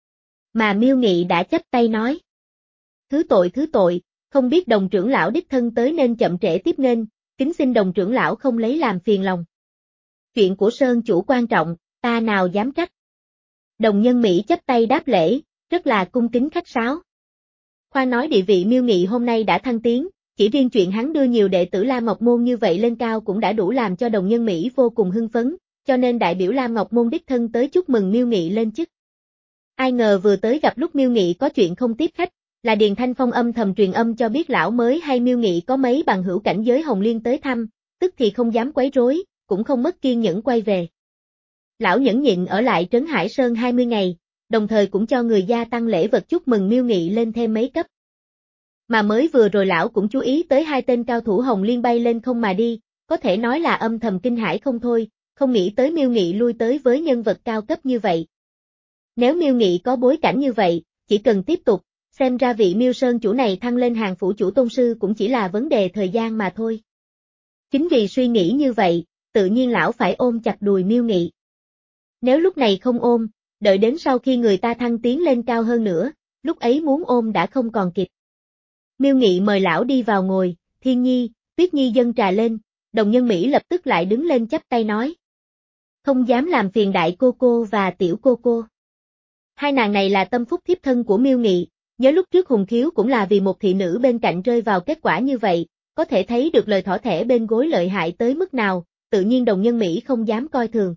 Mà Miêu Nghị đã chắp tay nói. Thứ tội thứ tội, không biết đồng trưởng lão đích thân tới nên chậm trễ tiếp nên, kính xin đồng trưởng lão không lấy làm phiền lòng. Chuyện của Sơn chủ quan trọng, ta nào dám trách. Đồng nhân Mỹ chắp tay đáp lễ, rất là cung kính khách sáo. Khoan nói địa vị Miêu Nghị hôm nay đã thăng tiến, chỉ riêng chuyện hắn đưa nhiều đệ tử Lam Ngọc Môn như vậy lên cao cũng đã đủ làm cho đồng nhân Mỹ vô cùng hưng phấn, cho nên đại biểu Lam Ngọc Môn đích thân tới chúc mừng Miêu Nghị lên chức. Ai ngờ vừa tới gặp lúc Miêu Nghị có chuyện không tiếp khách, là Điền Thanh Phong âm thầm truyền âm cho biết lão mới hay Miêu Nghị có mấy bằng hữu cảnh giới Hồng Liên tới thăm, tức thì không dám quấy rối, cũng không mất kiên nhẫn quay về. Lão nhẫn nhịn ở lại Trấn Hải Sơn hai mươi ngày, đồng thời cũng cho người gia tăng lễ vật chúc mừng Miêu Nghị lên thêm mấy cấp. Mà mới vừa rồi lão cũng chú ý tới hai tên cao thủ Hồng Liên bay lên không mà đi, có thể nói là âm thầm kinh hãi không thôi, không nghĩ tới Miêu Nghị lui tới với nhân vật cao cấp như vậy. Nếu Miêu Nghị có bối cảnh như vậy, chỉ cần tiếp tục, xem ra vị Miêu Sơn chủ này thăng lên hàng phủ chủ tôn sư cũng chỉ là vấn đề thời gian mà thôi. Chính vì suy nghĩ như vậy, tự nhiên lão phải ôm chặt đùi Miêu Nghị. Nếu lúc này không ôm, đợi đến sau khi người ta thăng tiến lên cao hơn nữa, lúc ấy muốn ôm đã không còn kịp. Miêu Nghị mời lão đi vào ngồi, Thiên Nhi, Tuyết Nhi dâng trà lên, đồng nhân Mỹ lập tức lại đứng lên chắp tay nói. Không dám làm phiền đại cô cô và tiểu cô cô. Hai nàng này là tâm phúc thiếp thân của Miêu Nghị, Nhớ lúc trước Hùng Khiếu cũng là vì một thị nữ bên cạnh rơi vào kết quả như vậy, có thể thấy được lời thỏ thẻ bên gối lợi hại tới mức nào, tự nhiên đồng nhân Mỹ không dám coi thường.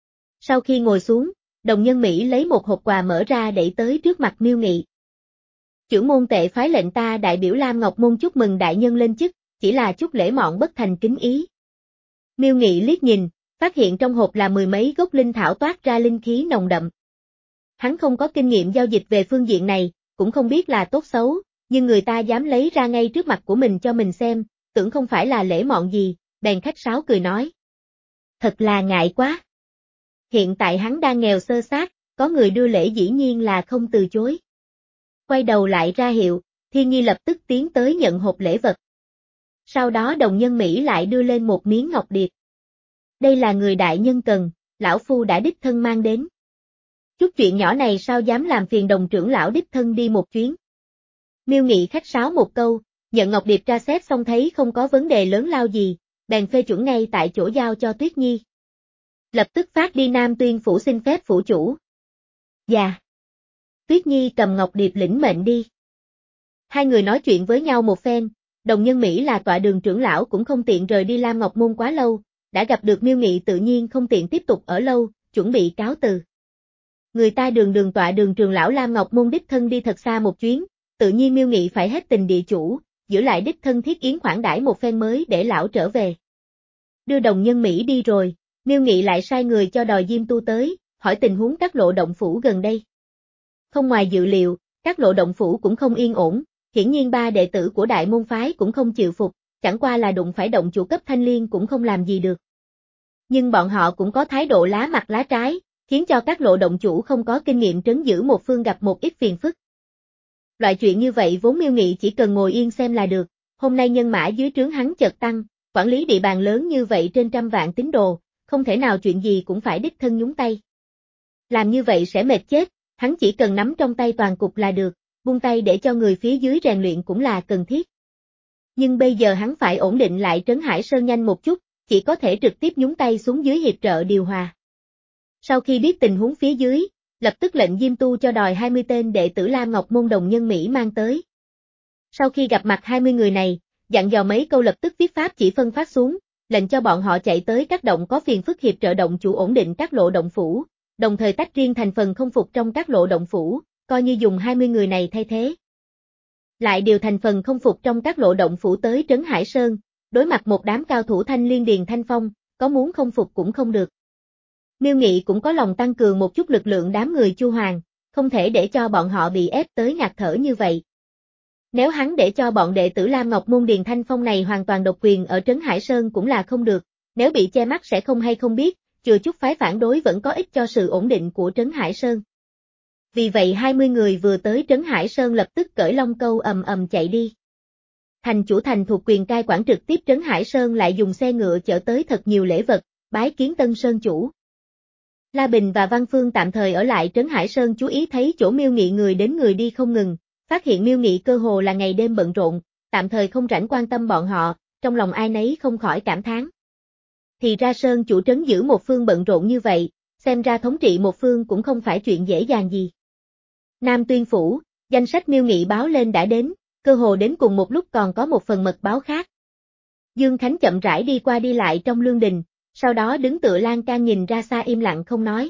Sau khi ngồi xuống, đồng nhân Mỹ lấy một hộp quà mở ra đẩy tới trước mặt Miêu Nghị. Chưởng môn tệ phái lệnh ta đại biểu Lam Ngọc Môn chúc mừng đại nhân lên chức, chỉ là chút lễ mọn bất thành kính ý. Miêu Nghị liếc nhìn, phát hiện trong hộp là mười mấy gốc linh thảo toát ra linh khí nồng đậm. Hắn không có kinh nghiệm giao dịch về phương diện này, cũng không biết là tốt xấu, nhưng người ta dám lấy ra ngay trước mặt của mình cho mình xem, tưởng không phải là lễ mọn gì, bèn khách sáo cười nói. Thật là ngại quá. Hiện tại hắn đang nghèo sơ sát, có người đưa lễ dĩ nhiên là không từ chối. Quay đầu lại ra hiệu, Thiên Nhi lập tức tiến tới nhận hộp lễ vật. Sau đó đồng nhân Mỹ lại đưa lên một miếng ngọc điệp. Đây là người đại nhân cần, lão phu đã đích thân mang đến. Chút chuyện nhỏ này sao dám làm phiền đồng trưởng lão đích thân đi một chuyến. Miêu Nghị khách sáo một câu, nhận ngọc điệp tra xét xong thấy không có vấn đề lớn lao gì, bèn phê chuẩn ngay tại chỗ giao cho Tuyết Nhi. Lập tức phát đi Nam Tuyên phủ xin phép phủ chủ. Dạ. Tuyết Nhi cầm ngọc điệp lĩnh mệnh đi. Hai người nói chuyện với nhau một phen, đồng nhân Mỹ là tọa đường trưởng lão cũng không tiện rời đi Lam Ngọc Môn quá lâu, đã gặp được Miêu Nghị tự nhiên không tiện tiếp tục ở lâu, chuẩn bị cáo từ. Người ta đường đường tọa đường trưởng lão Lam Ngọc Môn đích thân đi thật xa một chuyến, tự nhiên Miêu Nghị phải hết tình địa chủ, giữ lại đích thân thiết yến khoản đãi một phen mới để lão trở về. Đưa đồng nhân Mỹ đi rồi, Miêu Nghị lại sai người cho đòi Diêm Tu tới, hỏi tình huống các lộ động phủ gần đây. Không ngoài dự liệu, các lộ động phủ cũng không yên ổn, hiển nhiên ba đệ tử của đại môn phái cũng không chịu phục, chẳng qua là đụng phải động chủ cấp thanh liên cũng không làm gì được. Nhưng bọn họ cũng có thái độ lá mặt lá trái, khiến cho các lộ động chủ không có kinh nghiệm trấn giữ một phương gặp một ít phiền phức. Loại chuyện như vậy vốn Miêu Nghị chỉ cần ngồi yên xem là được, hôm nay nhân mã dưới trướng hắn chợt tăng, quản lý địa bàn lớn như vậy trên trăm vạn tín đồ, không thể nào chuyện gì cũng phải đích thân nhúng tay. Làm như vậy sẽ mệt chết, hắn chỉ cần nắm trong tay toàn cục là được, buông tay để cho người phía dưới rèn luyện cũng là cần thiết. Nhưng bây giờ hắn phải ổn định lại Trấn Hải Sơn nhanh một chút, chỉ có thể trực tiếp nhúng tay xuống dưới hiệp trợ điều hòa. Sau khi biết tình huống phía dưới, lập tức lệnh Diêm Tu cho đòi hai mươi tên đệ tử Lam Ngọc Môn đồng nhân Mỹ mang tới. Sau khi gặp mặt hai mươi người này, dặn dò mấy câu lập tức viết pháp chỉ phân phát xuống, lệnh cho bọn họ chạy tới các động có phiền phức hiệp trợ động chủ ổn định các lộ động phủ, đồng thời tách riêng thành phần không phục trong các lộ động phủ, coi như dùng hai mươi người này thay thế. Lại điều thành phần không phục trong các lộ động phủ tới Trấn Hải Sơn, đối mặt một đám cao thủ Thanh Liên Điền Thanh Phong, có muốn không phục cũng không được. Miêu Nghị cũng có lòng tăng cường một chút lực lượng đám người Chu Hoàng, không thể để cho bọn họ bị ép tới ngạt thở như vậy. Nếu hắn để cho bọn đệ tử Lam Ngọc Môn Điền Thanh Phong này hoàn toàn độc quyền ở Trấn Hải Sơn cũng là không được, nếu bị che mắt sẽ không hay không biết, chừa chút phái phản đối vẫn có ích cho sự ổn định của Trấn Hải Sơn. Vì vậy hai mươi người vừa tới Trấn Hải Sơn lập tức cởi long câu ầm ầm chạy đi. Thành chủ thành thuộc quyền cai quản trực tiếp Trấn Hải Sơn lại dùng xe ngựa chở tới thật nhiều lễ vật, bái kiến Tân Sơn chủ. La Bình và Văn Phương tạm thời ở lại Trấn Hải Sơn chú ý thấy chỗ Miêu Nghị người đến người đi không ngừng, phát hiện Miêu Nghị cơ hồ là ngày đêm bận rộn, tạm thời không rảnh quan tâm bọn họ, trong lòng ai nấy không khỏi cảm thán. Thì ra Sơn chủ trấn giữ một phương bận rộn như vậy, xem ra thống trị một phương cũng không phải chuyện dễ dàng gì. Nam Tuyên phủ, danh sách Miêu Nghị báo lên đã đến, cơ hồ đến cùng một lúc còn có một phần mật báo khác. Dương Khánh chậm rãi đi qua đi lại trong lương đình, sau đó đứng tựa lan can nhìn ra xa im lặng không nói.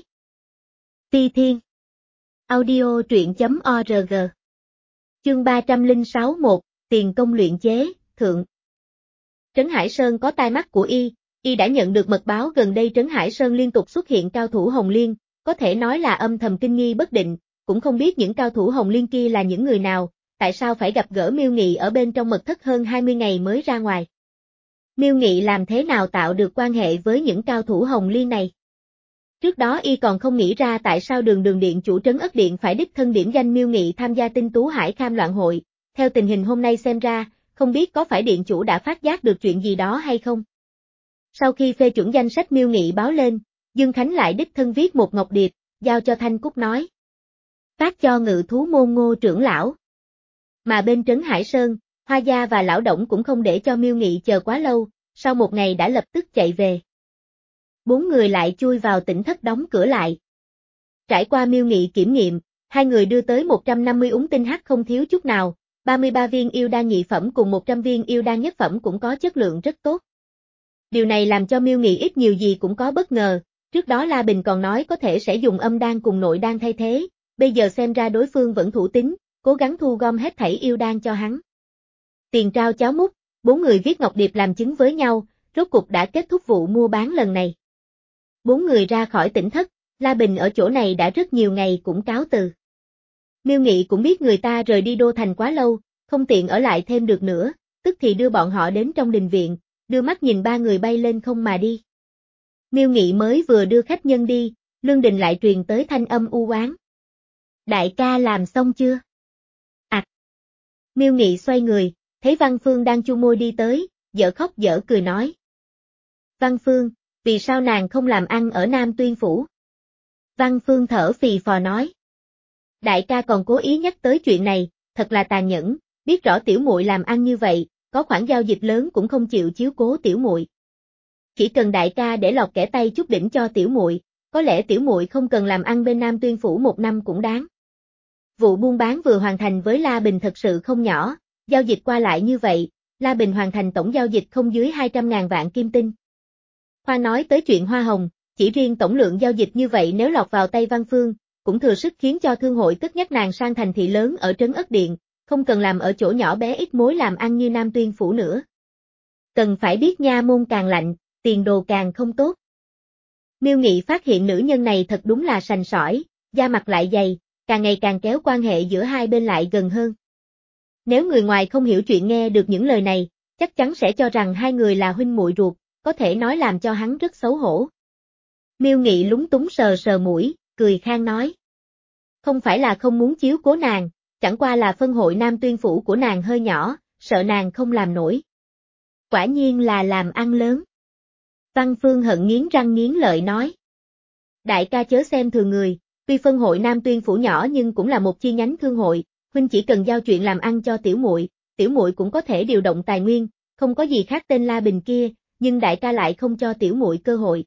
Ti Thiên Audio truyện chấm org Chương ba trăm lẻ sáu một, Tiền công luyện chế, thượng. Trấn Hải Sơn có tai mắt của y, y đã nhận được mật báo gần đây Trấn Hải Sơn liên tục xuất hiện cao thủ Hồng Liên, có thể nói là âm thầm kinh nghi bất định, cũng không biết những cao thủ Hồng Liên kia là những người nào, tại sao phải gặp gỡ Miêu Nghị ở bên trong mật thất hơn hai mươi ngày mới ra ngoài. Miêu Nghị làm thế nào tạo được quan hệ với những cao thủ Hồng Liên này? Trước đó y còn không nghĩ ra tại sao đường đường điện chủ Trấn Ất Điện phải đích thân điểm danh Miêu Nghị tham gia Tinh Tú Hải Kham loạn hội, theo tình hình hôm nay xem ra, không biết có phải điện chủ đã phát giác được chuyện gì đó hay không? Sau khi phê chuẩn danh sách Miêu Nghị báo lên, Dương Khánh lại đích thân viết một ngọc điệp, giao cho Thanh Cúc nói. Phát cho ngự thú môn Ngô trưởng lão. Mà bên Trấn Hải Sơn, Hoa Gia và Lão Đổng cũng không để cho Miêu Nghị chờ quá lâu, sau một ngày đã lập tức chạy về. Bốn người lại chui vào tỉnh thất đóng cửa lại. Trải qua Miêu Nghị kiểm nghiệm, Hai người đưa tới một trăm năm mươi uống tinh hắc không thiếu chút nào, ba mươi ba viên yêu đan nhị phẩm cùng một trăm viên yêu đan nhất phẩm cũng có chất lượng rất tốt. Điều này làm cho Miêu Nghị ít nhiều gì cũng có bất ngờ, trước đó La Bình còn nói có thể sẽ dùng âm đan cùng nội đan thay thế, bây giờ xem ra đối phương vẫn thủ tín, cố gắng thu gom hết thảy yêu đan cho hắn. Tiền trao cháo múc, bốn người viết ngọc điệp làm chứng với nhau, rốt cục đã kết thúc vụ mua bán lần này. Bốn người ra khỏi tỉnh thất, La Bình ở chỗ này đã rất nhiều ngày cũng cáo từ. Miêu Nghị cũng biết người ta rời đi đô thành quá lâu, không tiện ở lại thêm được nữa, tức thì đưa bọn họ đến trong đình viện, đưa mắt nhìn ba người bay lên không mà đi. Miêu Nghị mới vừa đưa khách nhân đi, lương đình lại truyền tới thanh âm u oán. Đại ca làm xong chưa? Ảc! À. Miêu Nghị xoay người, thấy Văn Phương đang chu môi đi tới, dở khóc dở cười nói. Văn Phương, vì sao nàng không làm ăn ở Nam Tuyên Phủ? Văn Phương thở phì phò nói. Đại ca còn cố ý nhắc tới chuyện này, thật là tàn nhẫn, biết rõ tiểu muội làm ăn như vậy, có khoản giao dịch lớn cũng không chịu chiếu cố tiểu muội. Chỉ cần đại ca để lọt kẻ tay chút đỉnh cho tiểu muội, có lẽ tiểu muội không cần làm ăn bên Nam Tuyên Phủ một năm cũng đáng. Vụ buôn bán vừa hoàn thành với La Bình thật sự không nhỏ, giao dịch qua lại như vậy, La Bình hoàn thành tổng giao dịch không dưới hai trăm ngàn vạn kim tinh. Hoa nói tới chuyện hoa hồng, chỉ riêng tổng lượng giao dịch như vậy nếu lọt vào tay Văn Phương, cũng thừa sức khiến cho thương hội cất nhắc nàng sang thành thị lớn ở trấn Ất Điện, không cần làm ở chỗ nhỏ bé ít mối làm ăn như Nam Tuyên Phủ nữa. Cần phải biết nha môn càng lạnh, tiền đồ càng không tốt. Miêu Nghị phát hiện nữ nhân này thật đúng là sành sỏi, da mặt lại dày, càng ngày càng kéo quan hệ giữa hai bên lại gần hơn. Nếu người ngoài không hiểu chuyện nghe được những lời này, chắc chắn sẽ cho rằng hai người là huynh muội ruột, có thể nói làm cho hắn rất xấu hổ. Miêu Nghị lúng túng sờ sờ mũi, cười khang nói. Không phải là không muốn chiếu cố nàng, chẳng qua là phân hội Nam Tuyên Phủ của nàng hơi nhỏ, sợ nàng không làm nổi. Quả nhiên là làm ăn lớn. Văn Phương hận nghiến răng nghiến lợi nói. Đại ca chớ xem thường người, tuy phân hội Nam Tuyên Phủ nhỏ nhưng cũng là một chi nhánh thương hội, huynh chỉ cần giao chuyện làm ăn cho tiểu muội, tiểu muội cũng có thể điều động tài nguyên, không có gì khác tên La Bình kia, nhưng đại ca lại không cho tiểu muội cơ hội.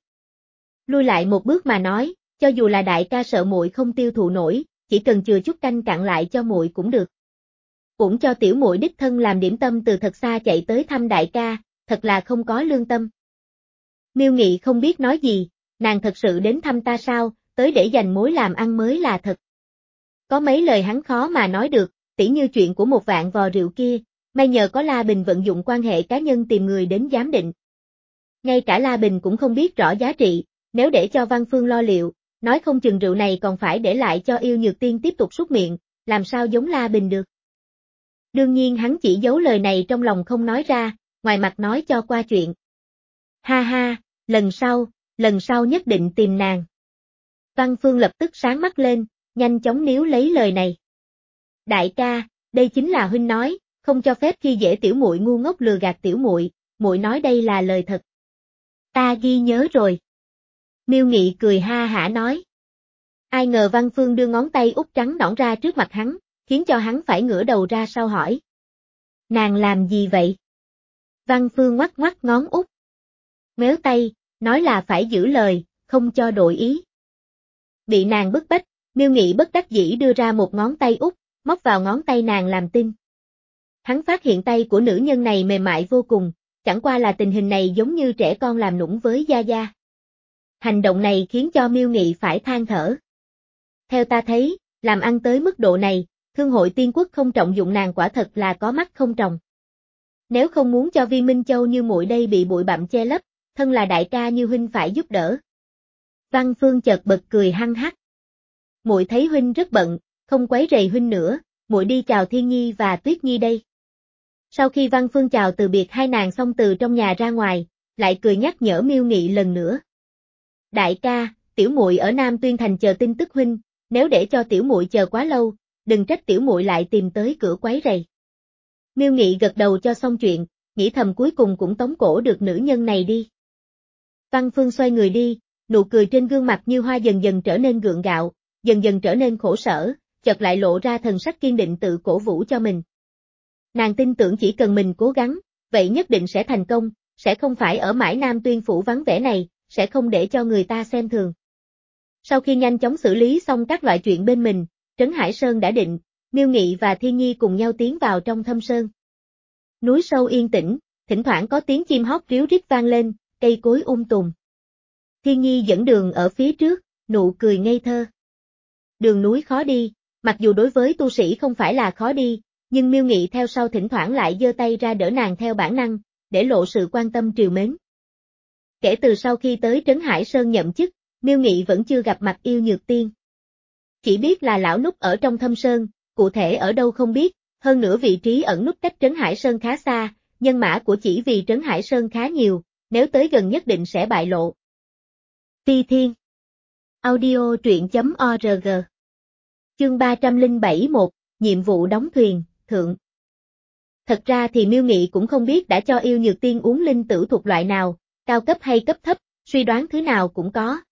Lui lại một bước mà nói, cho dù là đại ca sợ muội không tiêu thụ nổi, chỉ cần chừa chút canh cặn lại cho muội cũng được. Cũng cho tiểu muội đích thân làm điểm tâm từ thật xa chạy tới thăm đại ca, thật là không có lương tâm. Miêu Nghị không biết nói gì, nàng thật sự đến thăm ta sao, tới để giành mối làm ăn mới là thật. Có mấy lời hắn khó mà nói được, tỉ như chuyện của một vạn vò rượu kia, may nhờ có La Bình vận dụng quan hệ cá nhân tìm người đến giám định. Ngay cả La Bình cũng không biết rõ giá trị, nếu để cho Văn Phương lo liệu, nói không chừng rượu này còn phải để lại cho Yêu Nhược Tiên tiếp tục súc miệng, làm sao giống La Bình được. Đương nhiên hắn chỉ giấu lời này trong lòng không nói ra, ngoài mặt nói cho qua chuyện. Ha ha, lần sau, lần sau nhất định tìm nàng. Văn Phương lập tức sáng mắt lên, nhanh chóng níu lấy lời này. Đại ca, đây chính là huynh nói, không cho phép khi dễ tiểu muội ngu ngốc lừa gạt tiểu muội, muội nói đây là lời thật. Ta ghi nhớ rồi. Miêu Nghị cười ha hả nói. Ai ngờ Văn Phương đưa ngón tay út trắng nõn ra trước mặt hắn, khiến cho hắn phải ngửa đầu ra sau hỏi. Nàng làm gì vậy? Văn Phương ngoắc ngoắc ngón út. Méo tay, nói là phải giữ lời, không cho đổi ý. Bị nàng bức bách, Miêu Nghị bất đắc dĩ đưa ra một ngón tay út, móc vào ngón tay nàng làm tin. Hắn phát hiện tay của nữ nhân này mềm mại vô cùng, chẳng qua là tình hình này giống như trẻ con làm nũng với Gia Gia. Hành động này khiến cho Miêu Nghị phải than thở. Theo ta thấy, làm ăn tới mức độ này, thương hội Tiên Quốc không trọng dụng nàng quả thật là có mắt không tròng. Nếu không muốn cho Vi Minh Châu như muội đây bị bụi bặm che lấp, thân là đại ca như huynh phải giúp đỡ. Văn Phương chợt bật cười hăng hắc. Muội thấy huynh rất bận, không quấy rầy huynh nữa, muội đi chào Thiên Nhi và Tuyết Nhi đây. Sau khi Văn Phương chào từ biệt hai nàng xong từ trong nhà ra ngoài, lại cười nhắc nhở Miêu Nghị lần nữa. Đại ca, tiểu muội ở Nam Tuyên Thành chờ tin tức huynh, nếu để cho tiểu muội chờ quá lâu, đừng trách tiểu muội lại tìm tới cửa quấy rầy. Miêu Nghị gật đầu cho xong chuyện, nghĩ thầm cuối cùng cũng tống cổ được nữ nhân này đi. Văn Phương xoay người đi, nụ cười trên gương mặt như hoa dần dần trở nên gượng gạo, dần dần trở nên khổ sở, chợt lại lộ ra thần sắc kiên định tự cổ vũ cho mình. Nàng tin tưởng chỉ cần mình cố gắng, vậy nhất định sẽ thành công, sẽ không phải ở mãi Nam Tuyên Phủ vắng vẻ này, sẽ không để cho người ta xem thường. Sau khi nhanh chóng xử lý xong các loại chuyện bên mình, Trấn Hải Sơn đã định, Miêu Nghị và Thiên Nhi cùng nhau tiến vào trong thâm sơn. Núi sâu yên tĩnh, thỉnh thoảng có tiếng chim hót ríu rít vang lên, cây cối um tùm. Thiên Nhi dẫn đường ở phía trước, nụ cười ngây thơ. Đường núi khó đi, mặc dù đối với tu sĩ không phải là khó đi, nhưng Miêu Nghị theo sau thỉnh thoảng lại giơ tay ra đỡ nàng theo bản năng, để lộ sự quan tâm trìu mến. Kể từ sau khi tới Trấn Hải Sơn nhậm chức, Miêu Nghị vẫn chưa gặp mặt Yêu Nhược Tiên. Chỉ biết là lão núp ở trong thâm sơn, cụ thể ở đâu không biết, hơn nữa vị trí ẩn núp cách Trấn Hải Sơn khá xa, nhân mã của chỉ vì Trấn Hải Sơn khá nhiều, nếu tới gần nhất định sẽ bại lộ. Phi Thiên Audio truyện.org Chương ba trăm lẻ bảy một, nhiệm vụ đóng thuyền, thượng. Thật ra thì Miêu Nghị cũng không biết đã cho Yêu Nhược Tiên uống linh tử thuộc loại nào, cao cấp hay cấp thấp, suy đoán thứ nào cũng có.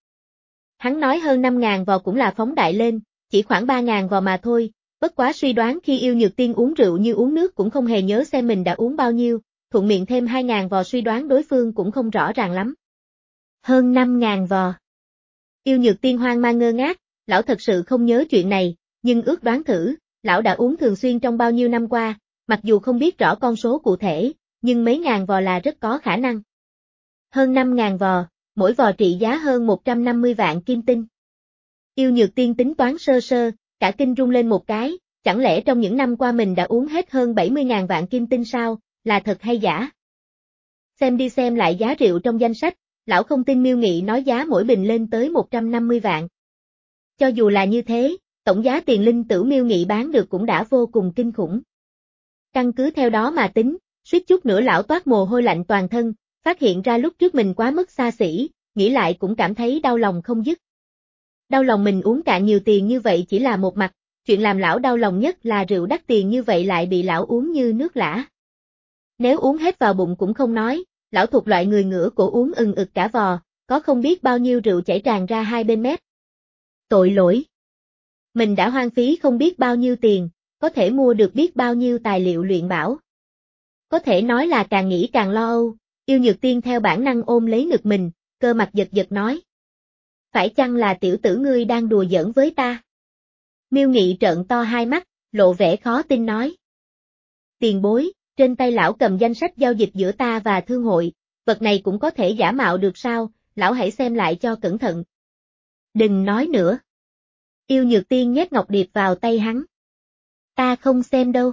Hắn nói hơn năm ngàn vò cũng là phóng đại lên, chỉ khoảng ba ngàn vò mà thôi, bất quá suy đoán khi Yêu Nhược Tiên uống rượu như uống nước cũng không hề nhớ xem mình đã uống bao nhiêu, thuận miệng thêm hai ngàn vò suy đoán đối phương cũng không rõ ràng lắm. Hơn năm ngàn vò. Yêu Nhược Tiên hoang mang ngơ ngác, lão thật sự không nhớ chuyện này, nhưng ước đoán thử, lão đã uống thường xuyên trong bao nhiêu năm qua, mặc dù không biết rõ con số cụ thể, nhưng mấy ngàn vò là rất có khả năng. Hơn năm ngàn vò, mỗi vò trị giá hơn một trăm năm mươi vạn kim tinh. Yêu Nhược Tiên tính toán sơ sơ, cả kinh rung lên một cái, chẳng lẽ trong những năm qua mình đã uống hết hơn bảy mươi ngàn vạn kim tinh sao, là thật hay giả? Xem đi xem lại giá rượu trong danh sách, lão không tin Miêu Nghị nói giá mỗi bình lên tới một trăm năm mươi vạn. Cho dù là như thế, tổng giá tiền linh tử Miêu Nghị bán được cũng đã vô cùng kinh khủng. Căn cứ theo đó mà tính, suýt chút nữa lão toát mồ hôi lạnh toàn thân, phát hiện ra lúc trước mình quá mức xa xỉ, nghĩ lại cũng cảm thấy đau lòng không dứt. Đau lòng mình uống cạn nhiều tiền như vậy chỉ là một mặt, chuyện làm lão đau lòng nhất là rượu đắt tiền như vậy lại bị lão uống như nước lã. Nếu uống hết vào bụng cũng không nói, lão thuộc loại người ngửa cổ uống ừng ực cả vò, có không biết bao nhiêu rượu chảy tràn ra hai bên mép. Tội lỗi. Mình đã hoang phí không biết bao nhiêu tiền, có thể mua được biết bao nhiêu tài liệu luyện bảo. Có thể nói là càng nghĩ càng lo âu, Yêu Nhược Tiên theo bản năng ôm lấy ngực mình, cơ mặt giật giật nói. Phải chăng là tiểu tử ngươi đang đùa giỡn với ta? Miêu Nghị trợn to hai mắt, lộ vẻ khó tin nói. Tiền bối, trên tay lão cầm danh sách giao dịch giữa ta và thương hội, vật này cũng có thể giả mạo được sao, lão hãy xem lại cho cẩn thận. Đừng nói nữa. Yêu Nhược Tiên nhét ngọc điệp vào tay hắn. Ta không xem đâu.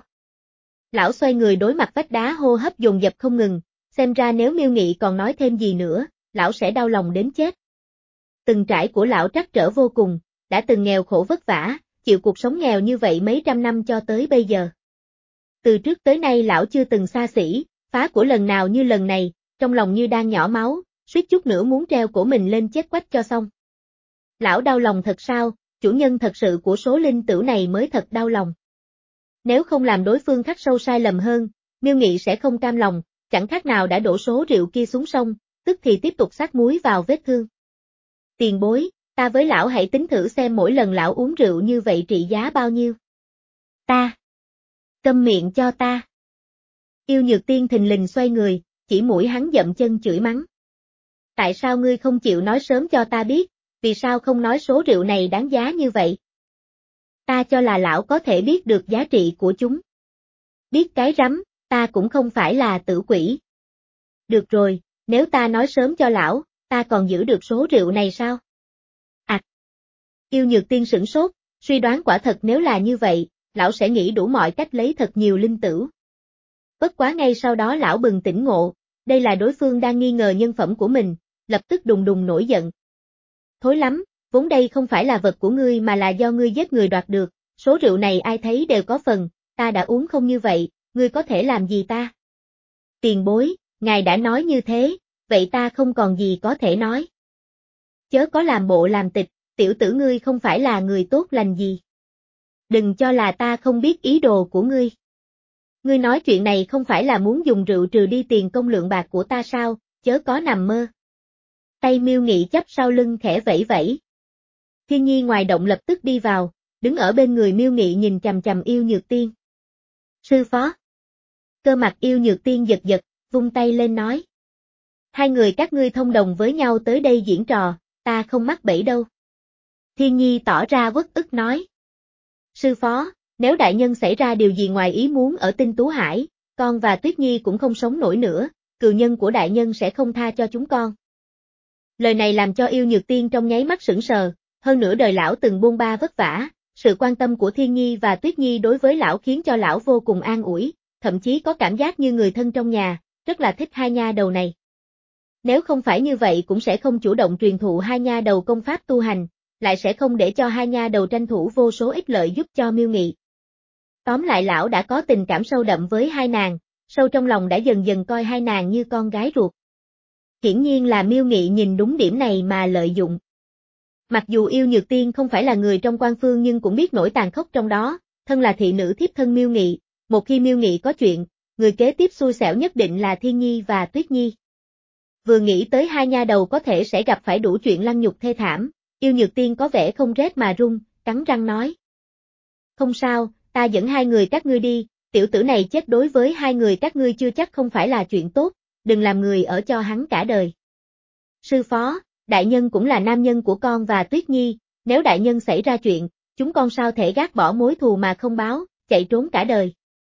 Lão xoay người đối mặt vách đá hô hấp dồn dập không ngừng, xem ra nếu Miêu Nghị còn nói thêm gì nữa, lão sẽ đau lòng đến chết. Từng trải của lão trắc trở vô cùng, đã từng nghèo khổ vất vả, chịu cuộc sống nghèo như vậy mấy trăm năm cho tới bây giờ. Từ trước tới nay lão chưa từng xa xỉ, phá của lần nào như lần này, trong lòng như đang nhỏ máu, suýt chút nữa muốn treo cổ mình lên chết quách cho xong. Lão đau lòng thật sao, chủ nhân thật sự của số linh tử này mới thật đau lòng. Nếu không làm đối phương khắc sâu sai lầm hơn, Miêu Nghị sẽ không cam lòng, chẳng khác nào đã đổ số rượu kia xuống sông, tức thì tiếp tục xát muối vào vết thương. Tiền bối, ta với lão hãy tính thử xem mỗi lần lão uống rượu như vậy trị giá bao nhiêu. Ta. Câm miệng cho ta. Yêu Nhược Tiên thình lình xoay người, chỉ mũi hắn dậm chân chửi mắng. Tại sao ngươi không chịu nói sớm cho ta biết, vì sao không nói số rượu này đáng giá như vậy? Ta cho là lão có thể biết được giá trị của chúng. Biết cái rắm, ta cũng không phải là tử quỷ. Được rồi, nếu ta nói sớm cho lão, ta còn giữ được số rượu này sao? À! Yêu Nhược Tiên sửng sốt, suy đoán quả thật nếu là như vậy, lão sẽ nghĩ đủ mọi cách lấy thật nhiều linh tử. Bất quá ngay sau đó lão bừng tỉnh ngộ, đây là đối phương đang nghi ngờ nhân phẩm của mình, lập tức đùng đùng nổi giận. Thối lắm, vốn đây không phải là vật của ngươi mà là do ngươi giết người đoạt được, số rượu này ai thấy đều có phần, ta đã uống không như vậy, ngươi có thể làm gì ta? Tiền bối, ngài đã nói như thế, vậy ta không còn gì có thể nói. Chớ có làm bộ làm tịch, tiểu tử ngươi không phải là người tốt lành gì. Đừng cho là ta không biết ý đồ của ngươi. Ngươi nói chuyện này không phải là muốn dùng rượu trừ đi tiền công lượng bạc của ta sao, chớ có nằm mơ. Tay Miêu Nghị chắp sau lưng khẽ vẫy vẫy. Thiên Nhi ngoài động lập tức đi vào, đứng ở bên người Miêu Nghị nhìn chằm chằm Yêu Nhược Tiên. Sư phó. Cơ mặt Yêu Nhược Tiên giật giật, vung tay lên nói. Hai người các ngươi thông đồng với nhau tới đây diễn trò, ta không mắc bẫy đâu. Thiên Nhi tỏ ra uất ức nói. Sư phó, nếu đại nhân xảy ra điều gì ngoài ý muốn ở Tinh Tú Hải, con và Tuyết Nhi cũng không sống nổi nữa, cừu nhân của đại nhân sẽ không tha cho chúng con. Lời này làm cho Yêu Nhược Tiên trong nháy mắt sững sờ, hơn nửa đời lão từng buôn ba vất vả, sự quan tâm của Thiên Nhi và Tuyết Nhi đối với lão khiến cho lão vô cùng an ủi, thậm chí có cảm giác như người thân trong nhà, rất là thích hai nha đầu này. Nếu không phải như vậy cũng sẽ không chủ động truyền thụ hai nha đầu công pháp tu hành, lại sẽ không để cho hai nha đầu tranh thủ vô số ích lợi giúp cho Miêu Nghị. Tóm lại lão đã có tình cảm sâu đậm với hai nàng, sâu trong lòng đã dần dần coi hai nàng như con gái ruột. Hiển nhiên là Miêu Nghị nhìn đúng điểm này mà lợi dụng. Mặc dù Yêu Nhược Tiên không phải là người trong quan phương nhưng cũng biết nỗi tàn khốc trong đó, thân là thị nữ thiếp thân Miêu Nghị, một khi Miêu Nghị có chuyện, người kế tiếp xui xẻo nhất định là Thiên Nhi và Tuyết Nhi. Vừa nghĩ tới hai nha đầu có thể sẽ gặp phải đủ chuyện lăng nhục thê thảm, Yêu Nhược Tiên có vẻ không rét mà run, cắn răng nói. Không sao, ta dẫn hai người các ngươi đi, tiểu tử này chết đối với hai người các ngươi chưa chắc không phải là chuyện tốt, đừng làm người ở cho hắn cả đời. Sư phó, đại nhân cũng là nam nhân của con và Tuyết Nhi, nếu đại nhân xảy ra chuyện, chúng con sao thể gác bỏ mối thù mà không báo, chạy trốn cả đời.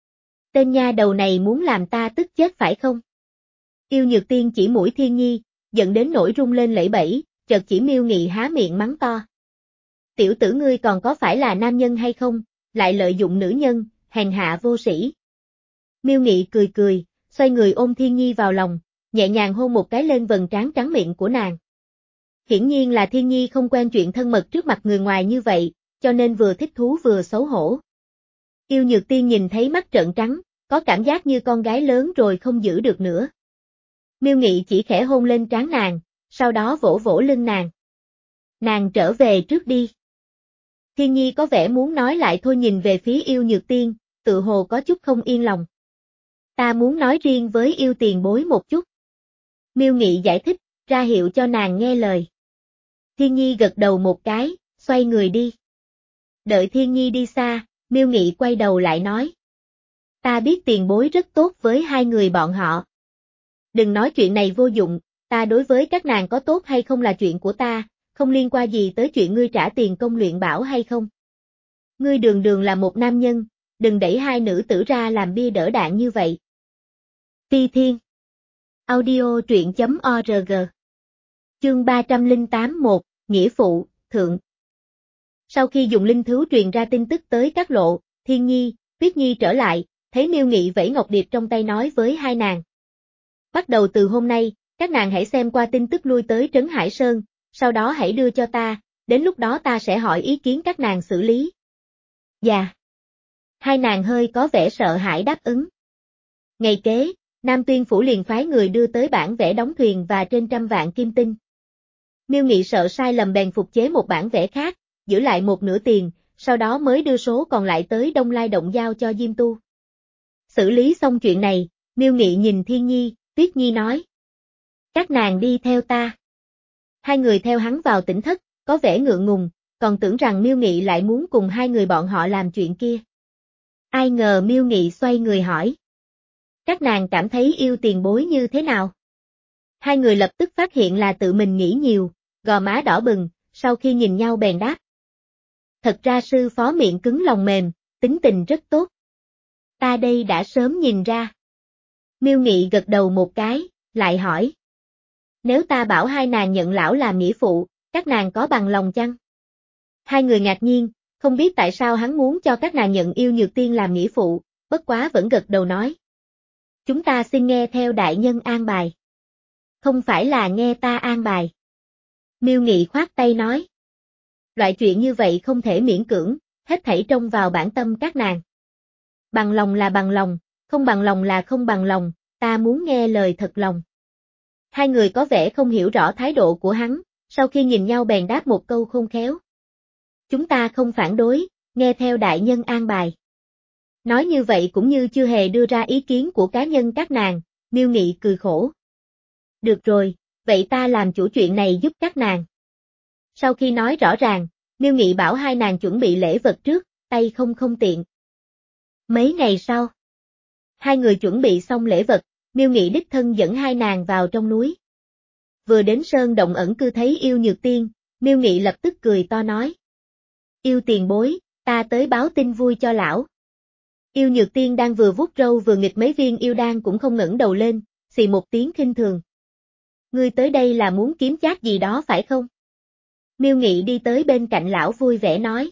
Tên nha đầu này muốn làm ta tức chết phải không? Yêu Nhược Tiên chỉ mũi Thiên Nhi, giận đến nỗi rung lên lẫy bẫy, chợt chỉ Miêu Nghị há miệng mắng to. Tiểu tử ngươi còn có phải là nam nhân hay không, lại lợi dụng nữ nhân, hèn hạ vô sĩ. Miêu Nghị cười cười, xoay người ôm Thiên Nhi vào lòng, nhẹ nhàng hôn một cái lên vầng trán trắng miệng của nàng. Hiển nhiên là Thiên Nhi không quen chuyện thân mật trước mặt người ngoài như vậy, cho nên vừa thích thú vừa xấu hổ. Yêu Nhược Tiên nhìn thấy mắt trợn trắng, có cảm giác như con gái lớn rồi không giữ được nữa. Miêu Nghị chỉ khẽ hôn lên trán nàng, sau đó vỗ vỗ lưng nàng. Nàng trở về trước đi. Thiên Nhi có vẻ muốn nói lại thôi nhìn về phía Yêu Nhược Tiên, tự hồ có chút không yên lòng. Ta muốn nói riêng với Yêu tiền bối một chút. Miêu Nghị giải thích, ra hiệu cho nàng nghe lời. Thiên Nhi gật đầu một cái, xoay người đi. Đợi Thiên Nhi đi xa, Miêu Nghị quay đầu lại nói. Ta biết tiền bối rất tốt với hai người bọn họ. Đừng nói chuyện này vô dụng, ta đối với các nàng có tốt hay không là chuyện của ta, không liên quan gì tới chuyện ngươi trả tiền công luyện bảo hay không. Ngươi đường đường là một nam nhân, đừng đẩy hai nữ tử ra làm bia đỡ đạn như vậy. Ti Thiên Audio truyện.org Chương ba trăm lẻ tám một, Nghĩa Phụ, Thượng. Sau khi dùng linh thú truyền ra tin tức tới các lộ, Thiên Nhi, Tuyết Nhi trở lại, thấy Miêu Nghị vẫy ngọc điệp trong tay nói với hai nàng. Bắt đầu từ hôm nay, các nàng hãy xem qua tin tức lui tới Trấn Hải Sơn, sau đó hãy đưa cho ta, đến lúc đó ta sẽ hỏi ý kiến các nàng xử lý. Dạ. Hai nàng hơi có vẻ sợ hãi đáp ứng. Ngày kế, Nam Tuyên Phủ liền phái người đưa tới bản vẽ đóng thuyền và trên trăm vạn kim tinh. Miêu Nghị sợ sai lầm bèn phục chế một bản vẽ khác, giữ lại một nửa tiền, sau đó mới đưa số còn lại tới Đông Lai Động giao cho Diêm Tu. Xử lý xong chuyện này, Miêu Nghị nhìn Thiên Nhi, Tuyết Nhi nói. Các nàng đi theo ta. Hai người theo hắn vào tỉnh thất, có vẻ ngượng ngùng, còn tưởng rằng Miêu Nghị lại muốn cùng hai người bọn họ làm chuyện kia. Ai ngờ Miêu Nghị xoay người hỏi. Các nàng cảm thấy Yêu tiền bối như thế nào? Hai người lập tức phát hiện là tự mình nghĩ nhiều, gò má đỏ bừng, sau khi nhìn nhau bèn đáp. Thật ra sư phó miệng cứng lòng mềm, tính tình rất tốt. Ta đây đã sớm nhìn ra. Miêu Nghị gật đầu một cái, lại hỏi. Nếu ta bảo hai nàng nhận lão làm nghĩa phụ, các nàng có bằng lòng chăng? Hai người ngạc nhiên, không biết tại sao hắn muốn cho các nàng nhận Yêu Nhược Tiên làm nghĩa phụ, bất quá vẫn gật đầu nói. Chúng ta xin nghe theo đại nhân an bài. Không phải là nghe ta an bài. Miêu Nghị khoát tay nói. Loại chuyện như vậy không thể miễn cưỡng, hết thảy trông vào bản tâm các nàng. Bằng lòng là bằng lòng, không bằng lòng là không bằng lòng, ta muốn nghe lời thật lòng. Hai người có vẻ không hiểu rõ thái độ của hắn, sau khi nhìn nhau bèn đáp một câu khôn khéo. Chúng ta không phản đối, nghe theo đại nhân an bài. Nói như vậy cũng như chưa hề đưa ra ý kiến của cá nhân các nàng, Miêu Nghị cười khổ. Được rồi, vậy ta làm chủ chuyện này giúp các nàng. Sau khi nói rõ ràng, Miêu Nghị bảo hai nàng chuẩn bị lễ vật trước, tay không không tiện. Mấy ngày sau, hai người chuẩn bị xong lễ vật, Miêu Nghị đích thân dẫn hai nàng vào trong núi. Vừa đến sơn động ẩn cư thấy Yêu Nhược Tiên, Miêu Nghị lập tức cười to nói. Yêu tiền bối, ta tới báo tin vui cho lão. Yêu Nhược Tiên đang vừa vuốt râu vừa nghịch mấy viên yêu đan cũng không ngẩng đầu lên, xì một tiếng khinh thường. Ngươi tới đây là muốn kiếm chác gì đó phải không? Miêu Nghị đi tới bên cạnh lão vui vẻ nói.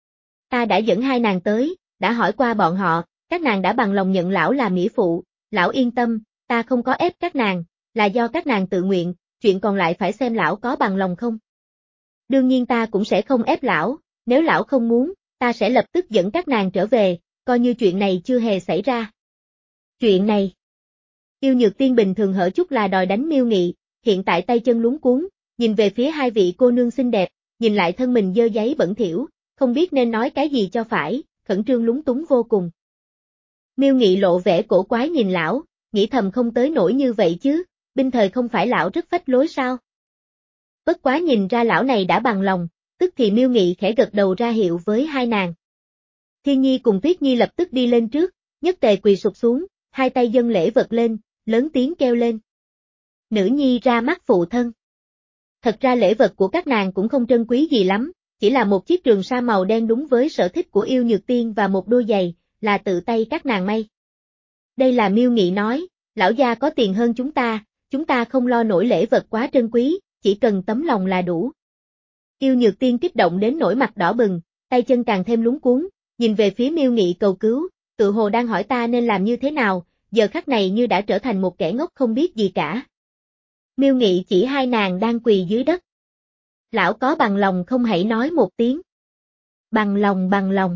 Ta đã dẫn hai nàng tới, đã hỏi qua bọn họ, các nàng đã bằng lòng nhận lão làm nghĩa phụ, lão yên tâm, ta không có ép các nàng, là do các nàng tự nguyện, chuyện còn lại phải xem lão có bằng lòng không. Đương nhiên ta cũng sẽ không ép lão, nếu lão không muốn, ta sẽ lập tức dẫn các nàng trở về, coi như chuyện này chưa hề xảy ra. Chuyện này. Yêu Nhược Tiên bình thường hở chút là đòi đánh Miêu Nghị, hiện tại tay chân luống cuống, nhìn về phía hai vị cô nương xinh đẹp, nhìn lại thân mình dơ giấy bẩn thỉu, không biết nên nói cái gì cho phải, khẩn trương lúng túng vô cùng. Miêu Nghị lộ vẻ cổ quái nhìn lão, nghĩ thầm không tới nổi như vậy chứ, binh thời không phải lão rất phách lối sao? Bất quá nhìn ra lão này đã bằng lòng, tức thì Miêu Nghị khẽ gật đầu ra hiệu với hai nàng. Thiên Nhi cùng Tuyết Nhi lập tức đi lên trước, nhất tề quỳ sụp xuống, hai tay dâng lễ vật lên, lớn tiếng kêu lên. Nữ nhi ra mắt phụ thân. Thật ra lễ vật của các nàng cũng không trân quý gì lắm, chỉ là một chiếc trường sa màu đen đúng với sở thích của Yêu Nhược Tiên và một đôi giày, là tự tay các nàng may. Đây là Miêu Nghị nói, lão gia có tiền hơn chúng ta, chúng ta không lo nổi lễ vật quá trân quý, chỉ cần tấm lòng là đủ. Yêu Nhược Tiên kích động đến nỗi mặt đỏ bừng, tay chân càng thêm lúng cuống, nhìn về phía Miêu Nghị cầu cứu, tự hồ đang hỏi ta nên làm như thế nào, giờ khắc này như đã trở thành một kẻ ngốc không biết gì cả. Miêu Nghị chỉ hai nàng đang quỳ dưới đất. Lão có bằng lòng không hãy nói một tiếng. Bằng lòng bằng lòng.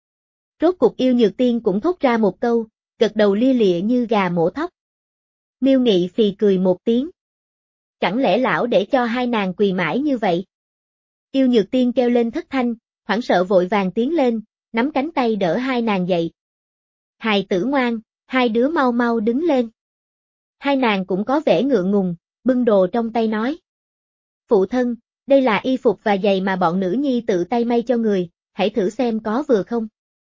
Rốt cục Yêu Nhược Tiên cũng thốt ra một câu, gật đầu lia lịa như gà mổ thóc. Miêu Nghị phì cười một tiếng. Chẳng lẽ lão để cho hai nàng quỳ mãi như vậy? Yêu Nhược Tiên kêu lên thất thanh, hoảng sợ vội vàng tiến lên, nắm cánh tay đỡ hai nàng dậy. Hài tử ngoan, hai đứa mau mau đứng lên. Hai nàng cũng có vẻ ngượng ngùng, bưng đồ trong tay nói. Phụ thân, đây là y phục và giày mà bọn nữ nhi tự tay may cho người, hãy thử xem có vừa không.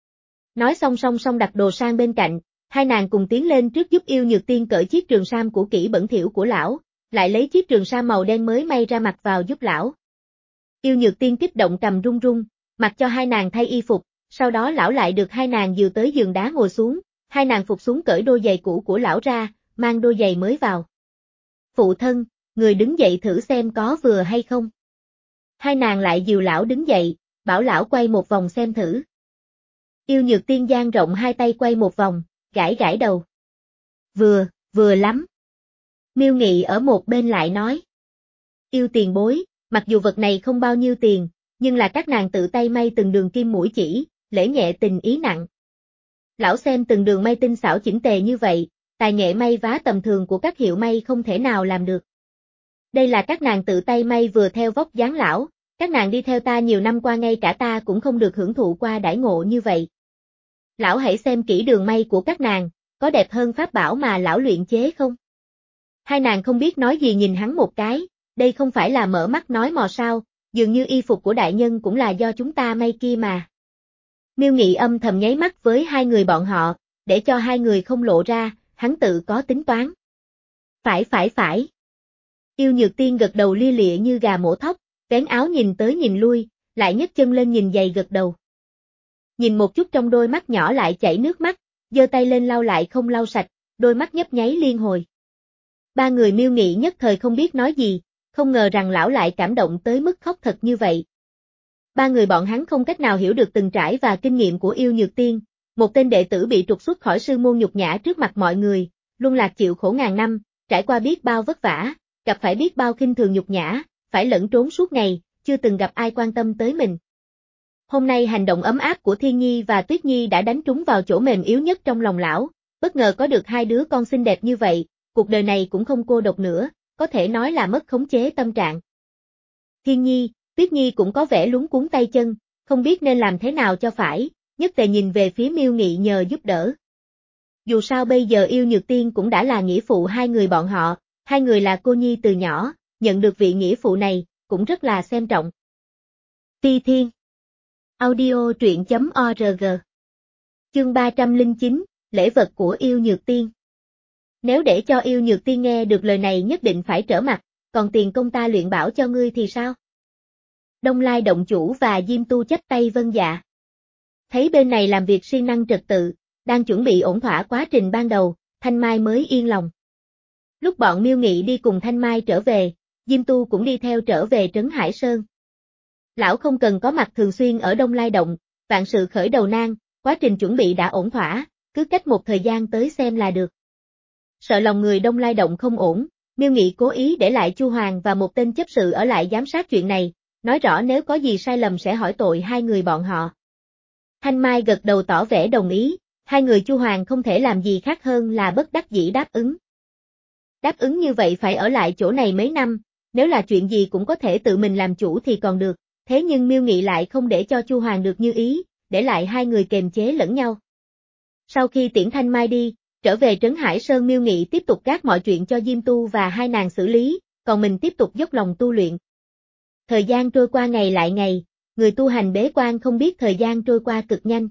Nói xong song song đặt đồ sang bên cạnh, hai nàng cùng tiến lên trước giúp Yêu Nhược Tiên cởi chiếc trường sam cũ kỹ bẩn thỉu của lão, lại lấy chiếc trường sam màu đen mới may ra mặc vào giúp lão. Yêu Nhược Tiên kích động cầm run run, mặc cho hai nàng thay y phục, sau đó lão lại được hai nàng dìu tới giường đá ngồi xuống, hai nàng phục xuống cởi đôi giày cũ của lão ra, mang đôi giày mới vào. Phụ thân, người đứng dậy thử xem có vừa hay không. Hai nàng lại dìu lão đứng dậy, bảo lão quay một vòng xem thử. Yêu Nhược Tiên dang rộng hai tay quay một vòng, gãi gãi đầu. Vừa, vừa lắm. Miêu Nghị ở một bên lại nói. Yêu tiền bối, mặc dù vật này không bao nhiêu tiền, nhưng là các nàng tự tay may từng đường kim mũi chỉ, lễ nhẹ tình ý nặng. Lão xem từng đường may tinh xảo chỉnh tề như vậy, tài nghệ may vá tầm thường của các hiệu may không thể nào làm được. Đây là các nàng tự tay may vừa theo vóc dáng lão, các nàng đi theo ta nhiều năm qua ngay cả ta cũng không được hưởng thụ qua đãi ngộ như vậy. Lão hãy xem kỹ đường may của các nàng, có đẹp hơn pháp bảo mà lão luyện chế không? Hai nàng không biết nói gì nhìn hắn một cái, đây không phải là mở mắt nói mò sao, dường như y phục của đại nhân cũng là do chúng ta may kia mà. Miêu Nghị âm thầm nháy mắt với hai người bọn họ, để cho hai người không lộ ra, hắn tự có tính toán. Phải phải phải. Yêu Nhược Tiên gật đầu lia lịa như gà mổ thóc, vén áo nhìn tới nhìn lui, lại nhấc chân lên nhìn giày gật đầu. Nhìn một chút trong đôi mắt nhỏ lại chảy nước mắt, giơ tay lên lau lại không lau sạch, đôi mắt nhấp nháy liên hồi. Ba người Miêu Nghị nhất thời không biết nói gì, không ngờ rằng lão lại cảm động tới mức khóc thật như vậy. Ba người bọn hắn không cách nào hiểu được từng trải và kinh nghiệm của Yêu Nhược Tiên, một tên đệ tử bị trục xuất khỏi sư môn nhục nhã trước mặt mọi người, luân lạc chịu khổ ngàn năm, trải qua biết bao vất vả, gặp phải biết bao khinh thường nhục nhã, phải lẫn trốn suốt ngày, chưa từng gặp ai quan tâm tới mình. Hôm nay hành động ấm áp của Thiên Nhi và Tuyết Nhi đã đánh trúng vào chỗ mềm yếu nhất trong lòng lão, bất ngờ có được hai đứa con xinh đẹp như vậy, cuộc đời này cũng không cô độc nữa, có thể nói là mất khống chế tâm trạng. Thiên Nhi, Tuyết Nhi cũng có vẻ lúng cuống tay chân, không biết nên làm thế nào cho phải, nhất tề nhìn về phía Miêu Nghị nhờ giúp đỡ. Dù sao bây giờ Yêu Nhược Tiên cũng đã là nghĩa phụ hai người bọn họ, hai người là cô nhi từ nhỏ, nhận được vị nghĩa phụ này, cũng rất là xem trọng. Phi Thiên Audio truyện chấm org Chương ba trăm lẻ chín, lễ vật của Yêu Nhược Tiên. Nếu để cho Yêu Nhược Tiên nghe được lời này nhất định phải trở mặt, còn tiền công ta luyện bảo cho ngươi thì sao? Đông Lai động chủ và Diêm Tu chắp tay vâng dạ. Thấy bên này làm việc siêng năng trật tự, đang chuẩn bị ổn thỏa quá trình ban đầu, Thanh Mai mới yên lòng. Lúc bọn Miêu Nghị đi cùng Thanh Mai trở về, Diêm Tu cũng đi theo trở về Trấn Hải Sơn. Lão không cần có mặt thường xuyên ở Đông Lai Động, vạn sự khởi đầu nan, quá trình chuẩn bị đã ổn thỏa, cứ cách một thời gian tới xem là được. Sợ lòng người Đông Lai Động không ổn, Miêu Nghị cố ý để lại Chu Hoàng và một tên chấp sự ở lại giám sát chuyện này, nói rõ nếu có gì sai lầm sẽ hỏi tội hai người bọn họ. Thanh Mai gật đầu tỏ vẻ đồng ý, hai người Chu Hoàng không thể làm gì khác hơn là bất đắc dĩ đáp ứng. Đáp ứng như vậy phải ở lại chỗ này mấy năm, nếu là chuyện gì cũng có thể tự mình làm chủ thì còn được, thế nhưng Miêu Nghị lại không để cho Chu Hoàng được như ý, để lại hai người kềm chế lẫn nhau. Sau khi tiễn Thanh Mai đi, trở về Trấn Hải Sơn, Miêu Nghị tiếp tục gác mọi chuyện cho Diêm Tu và hai nàng xử lý, còn mình tiếp tục dốc lòng tu luyện. Thời gian trôi qua ngày lại ngày, người tu hành bế quan không biết thời gian trôi qua cực nhanh.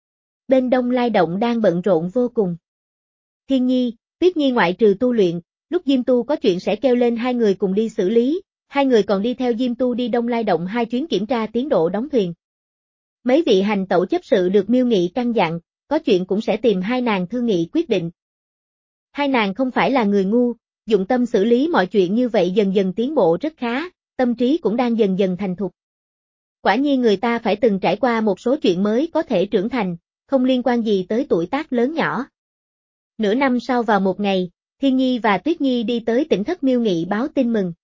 Bên Đông Lai Động đang bận rộn vô cùng. Thiên Nhi, Tuyết Nhi ngoại trừ tu luyện, lúc Diêm Tu có chuyện sẽ kêu lên hai người cùng đi xử lý, hai người còn đi theo Diêm Tu đi Đông Lai Động hai chuyến kiểm tra tiến độ đóng thuyền. Mấy vị hành tẩu chấp sự được Miêu Nghị căn dặn, có chuyện cũng sẽ tìm hai nàng thương nghị quyết định. Hai nàng không phải là người ngu, dụng tâm xử lý mọi chuyện như vậy dần dần tiến bộ rất khá, tâm trí cũng đang dần dần thành thục. Quả nhiên người ta phải từng trải qua một số chuyện mới có thể trưởng thành, không liên quan gì tới tuổi tác lớn nhỏ. Nửa năm sau vào một ngày, Thiên Nhi và Tuyết Nhi đi tới tỉnh thất Miêu Nghị báo tin mừng.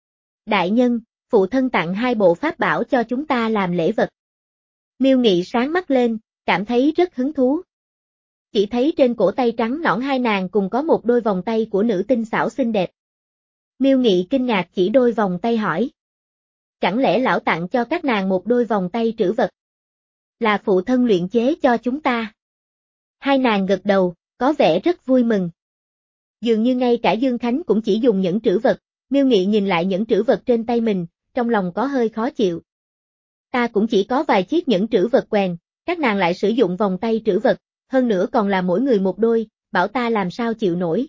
Đại nhân, phụ thân tặng hai bộ pháp bảo cho chúng ta làm lễ vật. Miêu Nghị sáng mắt lên, cảm thấy rất hứng thú. Chỉ thấy trên cổ tay trắng nõn hai nàng cùng có một đôi vòng tay của nữ tinh xảo xinh đẹp. Miêu Nghị kinh ngạc chỉ đôi vòng tay hỏi. Chẳng lẽ lão tặng cho các nàng một đôi vòng tay trữ vật? Là phụ thân luyện chế cho chúng ta. Hai nàng gật đầu, có vẻ rất vui mừng. Dường như ngay cả Dương Khánh cũng chỉ dùng nhẫn trữ vật, Miêu Nghị nhìn lại nhẫn trữ vật trên tay mình, trong lòng có hơi khó chịu. Ta cũng chỉ có vài chiếc nhẫn trữ vật quèn, các nàng lại sử dụng vòng tay trữ vật, hơn nữa còn là mỗi người một đôi, bảo ta làm sao chịu nổi.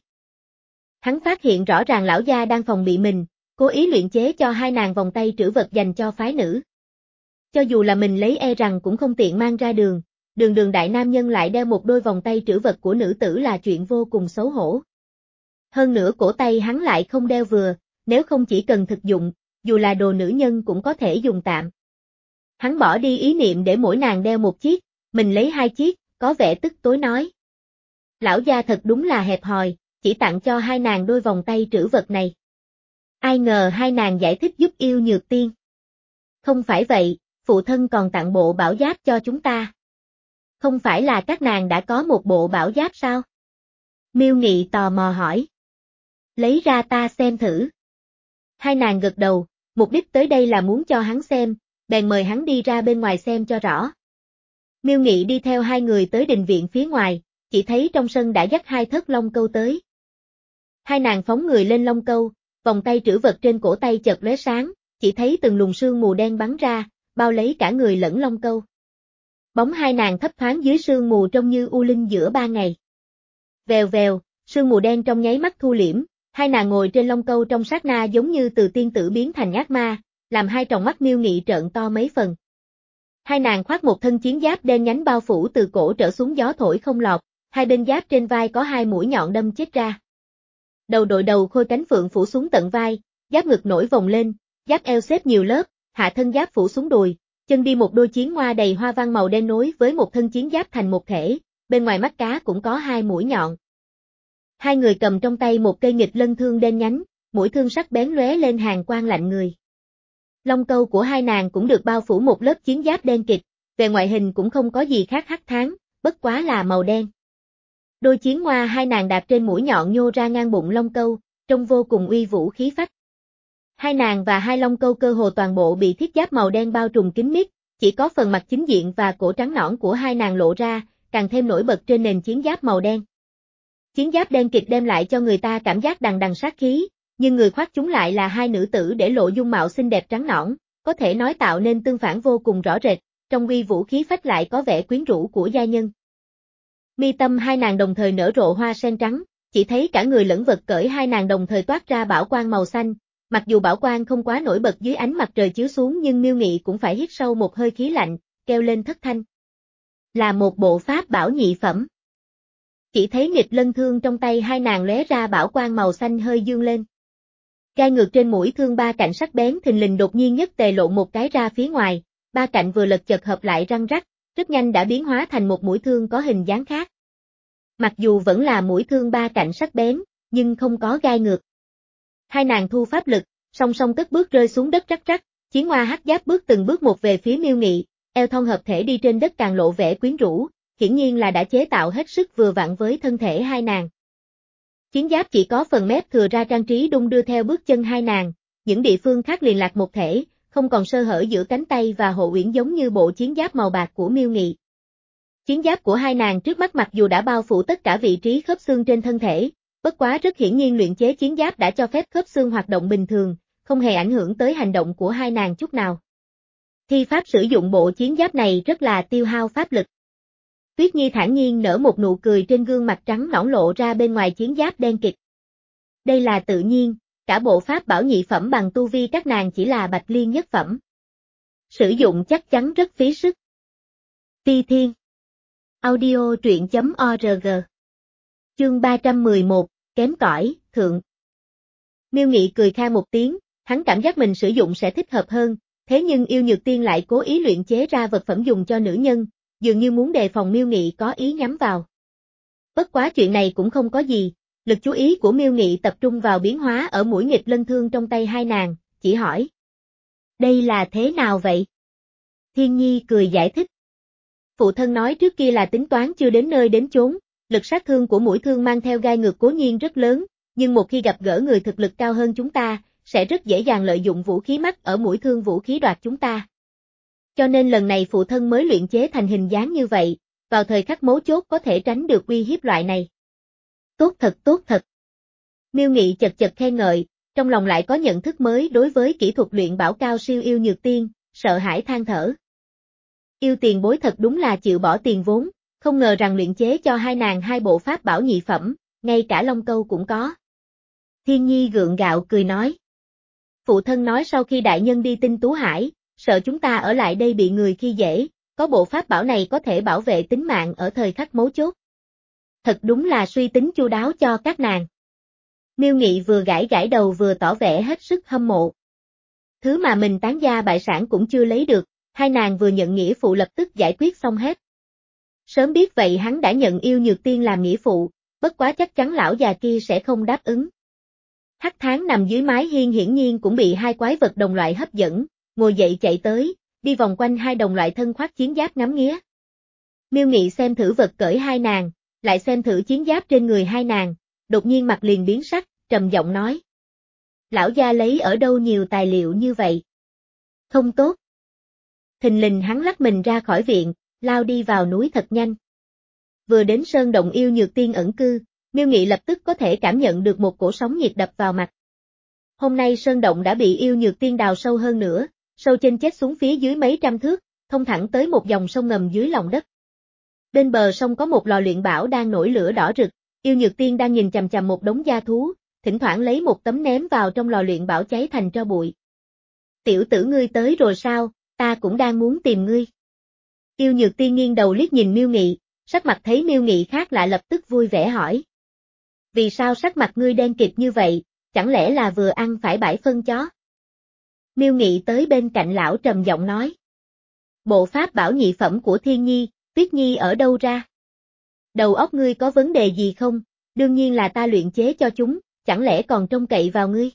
Hắn phát hiện rõ ràng lão gia đang phòng bị mình, cố ý luyện chế cho hai nàng vòng tay trữ vật dành cho phái nữ. Cho dù là mình lấy e rằng cũng không tiện mang ra đường, đường đường đại nam nhân lại đeo một đôi vòng tay trữ vật của nữ tử là chuyện vô cùng xấu hổ. Hơn nữa cổ tay hắn lại không đeo vừa, nếu không chỉ cần thực dụng, dù là đồ nữ nhân cũng có thể dùng tạm. Hắn bỏ đi ý niệm để mỗi nàng đeo một chiếc, mình lấy hai chiếc, có vẻ tức tối nói. Lão gia thật đúng là hẹp hòi, chỉ tặng cho hai nàng đôi vòng tay trữ vật này. Ai ngờ hai nàng giải thích giúp yêu nhược tiên. Không phải vậy, phụ thân còn tặng bộ bảo giáp cho chúng ta. Không phải là các nàng đã có một bộ bảo giáp sao? Miêu Nghị tò mò hỏi. Lấy ra ta xem thử. Hai nàng gật đầu, mục đích tới đây là muốn cho hắn xem, bèn mời hắn đi ra bên ngoài xem cho rõ. Miêu Nghị đi theo hai người tới đình viện phía ngoài, chỉ thấy trong sân đã dắt hai thất long câu tới. Hai nàng phóng người lên long câu, vòng tay trữ vật trên cổ tay chợt lóe sáng, chỉ thấy từng luồng sương mù đen bắn ra, bao lấy cả người lẫn long câu. Bóng hai nàng thấp thoáng dưới sương mù trông như u linh giữa ba ngày. Vèo vèo, sương mù đen trong nháy mắt thu liễm, hai nàng ngồi trên long câu trong sát na giống như từ tiên tử biến thành ác ma, làm hai tròng mắt Miêu Nghị trợn to mấy phần. Hai nàng khoác một thân chiến giáp đen nhánh bao phủ từ cổ trở xuống gió thổi không lọt, hai bên giáp trên vai có hai mũi nhọn đâm chết ra. Đầu đội đầu khôi cánh phượng phủ xuống tận vai, giáp ngực nổi vòng lên, giáp eo xếp nhiều lớp, hạ thân giáp phủ xuống đùi, chân đi một đôi chiến hoa đầy hoa văn màu đen nối với một thân chiến giáp thành một thể, bên ngoài mắt cá cũng có hai mũi nhọn. Hai người cầm trong tay một cây nghịch lân thương đen nhánh, mũi thương sắc bén lóe lên hàn quang lạnh người. Long câu của hai nàng cũng được bao phủ một lớp chiến giáp đen kịt, về ngoại hình cũng không có gì khác hắc tháng, bất quá là màu đen. Đôi chiến hoa hai nàng đạp trên mũi nhọn nhô ra ngang bụng long câu, trông vô cùng uy vũ khí phách. Hai nàng và hai long câu cơ hồ toàn bộ bị thiết giáp màu đen bao trùm kín mít, chỉ có phần mặt chính diện và cổ trắng nõn của hai nàng lộ ra, càng thêm nổi bật trên nền chiến giáp màu đen. Chiến giáp đen kịt đem lại cho người ta cảm giác đằng đằng sát khí, nhưng người khoác chúng lại là hai nữ tử để lộ dung mạo xinh đẹp trắng nõn, có thể nói tạo nên tương phản vô cùng rõ rệt, trong uy vũ khí phách lại có vẻ quyến rũ của gia nhân. Mi tâm hai nàng đồng thời nở rộ hoa sen trắng, chỉ thấy cả người lẫn vật cởi hai nàng đồng thời toát ra bảo quang màu xanh, mặc dù bảo quang không quá nổi bật dưới ánh mặt trời chiếu xuống nhưng Miêu Nghị cũng phải hít sâu một hơi khí lạnh, kêu lên thất thanh. Là một bộ pháp bảo nhị phẩm. Chỉ thấy nghịch lân thương trong tay hai nàng lóe ra bảo quang màu xanh hơi dương lên. Gai ngược trên mũi thương ba cạnh sắc bén thình lình đột nhiên nhất tề lộ một cái ra phía ngoài, ba cạnh vừa lật chật hợp lại răng rắc, rất nhanh đã biến hóa thành một mũi thương có hình dáng khác. Mặc dù vẫn là mũi thương ba cạnh sắc bén, nhưng không có gai ngược. Hai nàng thu pháp lực, song song cất bước rơi xuống đất rắc rắc, chiến hoa hắc giáp bước từng bước một về phía Miêu Nghị, eo thon hợp thể đi trên đất càng lộ vẻ quyến rũ, hiển nhiên là đã chế tạo hết sức vừa vặn với thân thể hai nàng. Chiến giáp chỉ có phần mép thừa ra trang trí đung đưa theo bước chân hai nàng, những địa phương khác liền lạc một thể, không còn sơ hở giữa cánh tay và hộ uyển giống như bộ chiến giáp màu bạc của Miêu Nghị. Chiến giáp của hai nàng trước mắt mặc dù đã bao phủ tất cả vị trí khớp xương trên thân thể, bất quá rất hiển nhiên luyện chế chiến giáp đã cho phép khớp xương hoạt động bình thường, không hề ảnh hưởng tới hành động của hai nàng chút nào. Thi pháp sử dụng bộ chiến giáp này rất là tiêu hao pháp lực. Tuyết Nhi thản nhiên nở một nụ cười trên gương mặt trắng nõn lộ ra bên ngoài chiến giáp đen kịt. Đây là tự nhiên, cả bộ pháp bảo nhị phẩm bằng tu vi các nàng chỉ là bạch liên nhất phẩm. Sử dụng chắc chắn rất phí sức. Ti Thiên Audio truyện chấm org Chương ba trăm mười một, kém cỏi, thượng. Miêu Nghị cười kha một tiếng, hắn cảm giác mình sử dụng sẽ thích hợp hơn, thế nhưng Yêu Nhược Tiên lại cố ý luyện chế ra vật phẩm dùng cho nữ nhân, dường như muốn đề phòng Miêu Nghị có ý nhắm vào. Bất quá chuyện này cũng không có gì, lực chú ý của Miêu Nghị tập trung vào biến hóa ở mũi nghịch lân thương trong tay hai nàng, chỉ hỏi. Đây là thế nào vậy? Thiên Nhi cười giải thích. Phụ thân nói trước kia là tính toán chưa đến nơi đến chốn, lực sát thương của mũi thương mang theo gai ngược cố nhiên rất lớn, nhưng một khi gặp gỡ người thực lực cao hơn chúng ta, sẽ rất dễ dàng lợi dụng vũ khí mắc ở mũi thương vũ khí đoạt chúng ta. Cho nên lần này phụ thân mới luyện chế thành hình dáng như vậy, vào thời khắc mấu chốt có thể tránh được uy hiếp loại này. Tốt thật tốt thật. Miêu Nghị chật chật khen ngợi, trong lòng lại có nhận thức mới đối với kỹ thuật luyện bảo cao siêu Yêu Nhược Tiên, sợ hãi than thở. Yêu tiền bối thật đúng là chịu bỏ tiền vốn, không ngờ rằng luyện chế cho hai nàng hai bộ pháp bảo nhị phẩm, ngay cả Long Câu cũng có. Thiên Nhi gượng gạo cười nói. Phụ thân nói sau khi đại nhân đi Tinh Tú Hải, sợ chúng ta ở lại đây bị người khi dễ, có bộ pháp bảo này có thể bảo vệ tính mạng ở thời khắc mấu chốt. Thật đúng là suy tính chu đáo cho các nàng. Miêu Nghị vừa gãi gãi đầu vừa tỏ vẻ hết sức hâm mộ. Thứ mà mình tán gia bại sản cũng chưa lấy được, hai nàng vừa nhận nghĩa phụ lập tức giải quyết xong hết. Sớm biết vậy hắn đã nhận Yêu Nhược Tiên làm nghĩa phụ, bất quá chắc chắn lão già kia sẽ không đáp ứng. Hắc Tháng nằm dưới mái hiên hiển nhiên cũng bị hai quái vật đồng loại hấp dẫn, ngồi dậy chạy tới, đi vòng quanh hai đồng loại thân khoác chiến giáp ngắm nghía. Miêu Nghị xem thử vật cởi hai nàng, lại xem thử chiến giáp trên người hai nàng, đột nhiên mặt liền biến sắc, trầm giọng nói. Lão gia lấy ở đâu nhiều tài liệu như vậy? Không tốt. Thình lình hắn lắc mình ra khỏi viện, lao đi vào núi thật nhanh. Vừa đến sơn động Yêu Nhược Tiên ẩn cư, Miêu Nghị lập tức có thể cảm nhận được một cổ sóng nhiệt đập vào mặt. Hôm nay sơn động đã bị Yêu Nhược Tiên đào sâu hơn nữa, sâu trên chết xuống phía dưới mấy trăm thước, thông thẳng tới một dòng sông ngầm dưới lòng đất. Bên bờ sông có một lò luyện bảo đang nổi lửa đỏ rực, Yêu Nhược Tiên đang nhìn chằm chằm một đống gia thú, thỉnh thoảng lấy một tấm ném vào trong lò luyện bảo cháy thành tro bụi. Tiểu tử ngươi tới rồi sao, ta cũng đang muốn tìm ngươi. Yêu Nhược Tiên nghiêng đầu liếc nhìn Miêu Nghị, sắc mặt thấy Miêu Nghị khác lạ lập tức vui vẻ hỏi. Vì sao sắc mặt ngươi đen kịt như vậy, chẳng lẽ là vừa ăn phải bãi phân chó? Miêu Nghị tới bên cạnh lão trầm giọng nói. Bộ pháp bảo nhị phẩm của Thiên Nhi, Tuyết Nhi ở đâu ra? Đầu óc ngươi có vấn đề gì không? Đương nhiên là ta luyện chế cho chúng, chẳng lẽ còn trông cậy vào ngươi?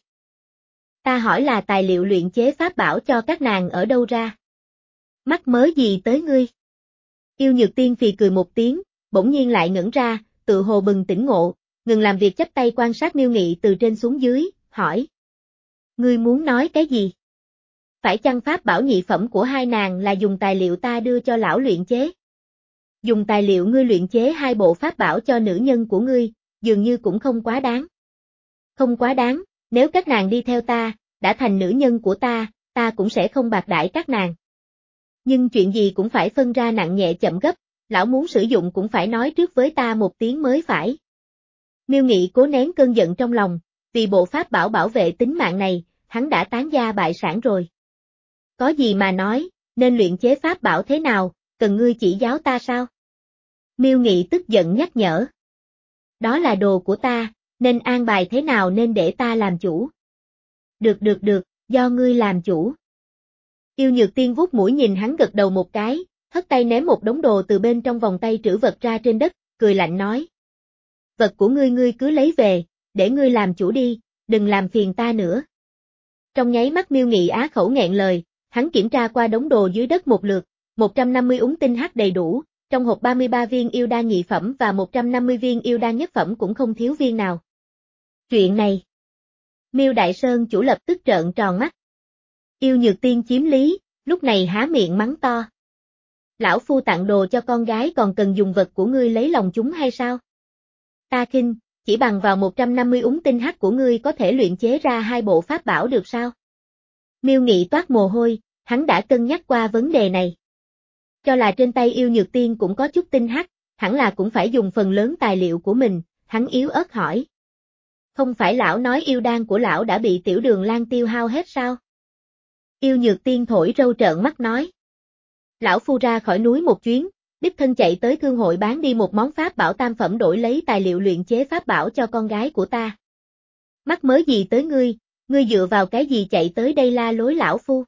Ta hỏi là tài liệu luyện chế pháp bảo cho các nàng ở đâu ra? Mắc mớ gì tới ngươi? Yêu Nhược Tiên phì cười một tiếng, bỗng nhiên lại ngẩn ra, tự hồ bừng tỉnh ngộ, ngừng làm việc chắp tay quan sát Miêu Nghị từ trên xuống dưới, hỏi. Ngươi muốn nói cái gì? Phải chăng pháp bảo nhị phẩm của hai nàng là dùng tài liệu ta đưa cho lão luyện chế? Dùng tài liệu ngươi luyện chế hai bộ pháp bảo cho nữ nhân của ngươi, dường như cũng không quá đáng. Không quá đáng, nếu các nàng đi theo ta, đã thành nữ nhân của ta, ta cũng sẽ không bạc đãi các nàng. Nhưng chuyện gì cũng phải phân ra nặng nhẹ chậm gấp, lão muốn sử dụng cũng phải nói trước với ta một tiếng mới phải. Miêu Nghị cố nén cơn giận trong lòng, vì bộ pháp bảo bảo vệ tính mạng này, hắn đã tán gia bại sản rồi. Có gì mà nói, nên luyện chế pháp bảo thế nào, cần ngươi chỉ giáo ta sao? Miêu Nghị tức giận nhắc nhở. Đó là đồ của ta, nên an bài thế nào nên để ta làm chủ. Được được được, do ngươi làm chủ. Yêu Nhược Tiên vuốt mũi nhìn hắn gật đầu một cái, hất tay ném một đống đồ từ bên trong vòng tay trữ vật ra trên đất, cười lạnh nói. Vật của ngươi ngươi cứ lấy về, để ngươi làm chủ đi, đừng làm phiền ta nữa. Trong nháy mắt Miêu Nghị á khẩu nghẹn lời, hắn kiểm tra qua đống đồ dưới đất một lượt, một trăm năm mươi úng tinh hắc đầy đủ, trong hộp ba mươi ba viên yêu đan nhị phẩm và một trăm năm mươi viên yêu đan nhất phẩm cũng không thiếu viên nào. Chuyện này. Miêu Đại Sơn chủ lập tức trợn tròn mắt. Yêu Nhược Tiên chiếm lý, lúc này há miệng mắng to. Lão phu tặng đồ cho con gái còn cần dùng vật của ngươi lấy lòng chúng hay sao? Ta khinh, chỉ bằng vào một trăm năm mươi úng tinh hắc của ngươi có thể luyện chế ra hai bộ pháp bảo được sao? Miêu Nghị toát mồ hôi, hắn đã cân nhắc qua vấn đề này. Cho là trên tay Yêu Nhược Tiên cũng có chút tinh hắc, hẳn là cũng phải dùng phần lớn tài liệu của mình, hắn yếu ớt hỏi. Không phải lão nói yêu đan của lão đã bị Tiểu Đường Lan tiêu hao hết sao? Yêu Nhược Tiên thổi râu trợn mắt nói. Lão phu ra khỏi núi một chuyến, đích thân chạy tới thương hội bán đi một món pháp bảo tam phẩm đổi lấy tài liệu luyện chế pháp bảo cho con gái của ta. Mắc mớ gì tới ngươi, ngươi dựa vào cái gì chạy tới đây la lối lão phu?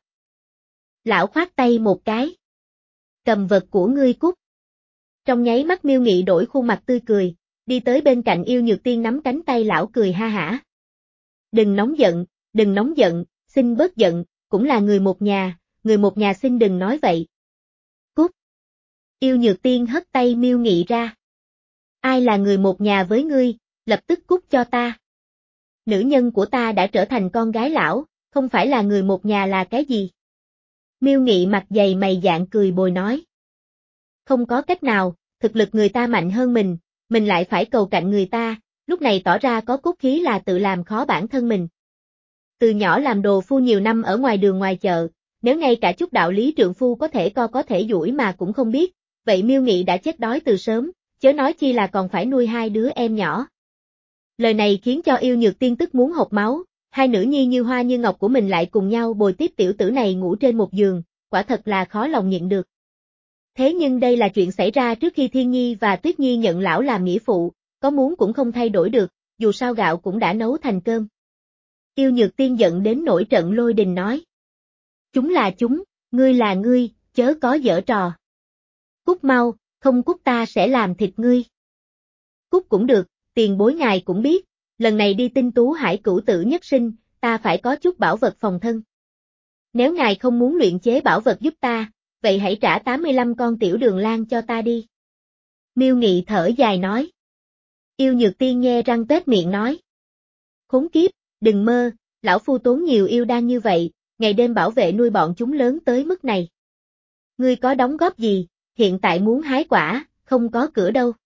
Lão khoát tay một cái. Cầm vật của ngươi cút. Trong nháy mắt Miêu Nghị đổi khuôn mặt tươi cười, đi tới bên cạnh Yêu Nhược Tiên nắm cánh tay lão cười ha hả. Đừng nóng giận, đừng nóng giận, xin bớt giận, cũng là người một nhà, người một nhà xin đừng nói vậy. Cút. Yêu Nhược Tiên hất tay Miêu Nghị ra. Ai là người một nhà với ngươi, lập tức cút cho ta. Nữ nhân của ta đã trở thành con gái lão, không phải là người một nhà là cái gì? Miêu Nghị mặt dày mày dạn cười bồi nói. Không có cách nào, thực lực người ta mạnh hơn mình, mình lại phải cầu cạnh người ta, lúc này tỏ ra có cốt khí là tự làm khó bản thân mình. Từ nhỏ làm đồ phu nhiều năm ở ngoài đường ngoài chợ, nếu ngay cả chút đạo lý trượng phu có thể co có thể duỗi mà cũng không biết, vậy Miêu Nghị đã chết đói từ sớm, chớ nói chi là còn phải nuôi hai đứa em nhỏ. Lời này khiến cho Yêu Nhược Tiên tức muốn hộc máu, hai nữ nhi như hoa như ngọc của mình lại cùng nhau bồi tiếp tiểu tử này ngủ trên một giường, quả thật là khó lòng nhịn được. Thế nhưng đây là chuyện xảy ra trước khi Thiên Nhi và Tuyết Nhi nhận lão làm nghĩa phụ, có muốn cũng không thay đổi được, dù sao gạo cũng đã nấu thành cơm. Yêu Nhược Tiên giận đến nổi trận lôi đình nói. Chúng là chúng, ngươi là ngươi, chớ có giở trò. Cút mau, không cút ta sẽ làm thịt ngươi. Cút cũng được, tiền bối ngài cũng biết, lần này đi Tinh Tú Hải cửu tử nhất sinh, ta phải có chút bảo vật phòng thân. Nếu ngài không muốn luyện chế bảo vật giúp ta, vậy hãy trả tám mươi lăm con Tiểu Đường Lan cho ta đi. Miêu Nghị thở dài nói. Yêu Nhược Tiên nghe răng tét miệng nói. Khốn kiếp, đừng mơ, lão phu tốn nhiều yêu đan như vậy, ngày đêm bảo vệ nuôi bọn chúng lớn tới mức này. Ngươi có đóng góp gì, hiện tại muốn hái quả, không có cửa đâu.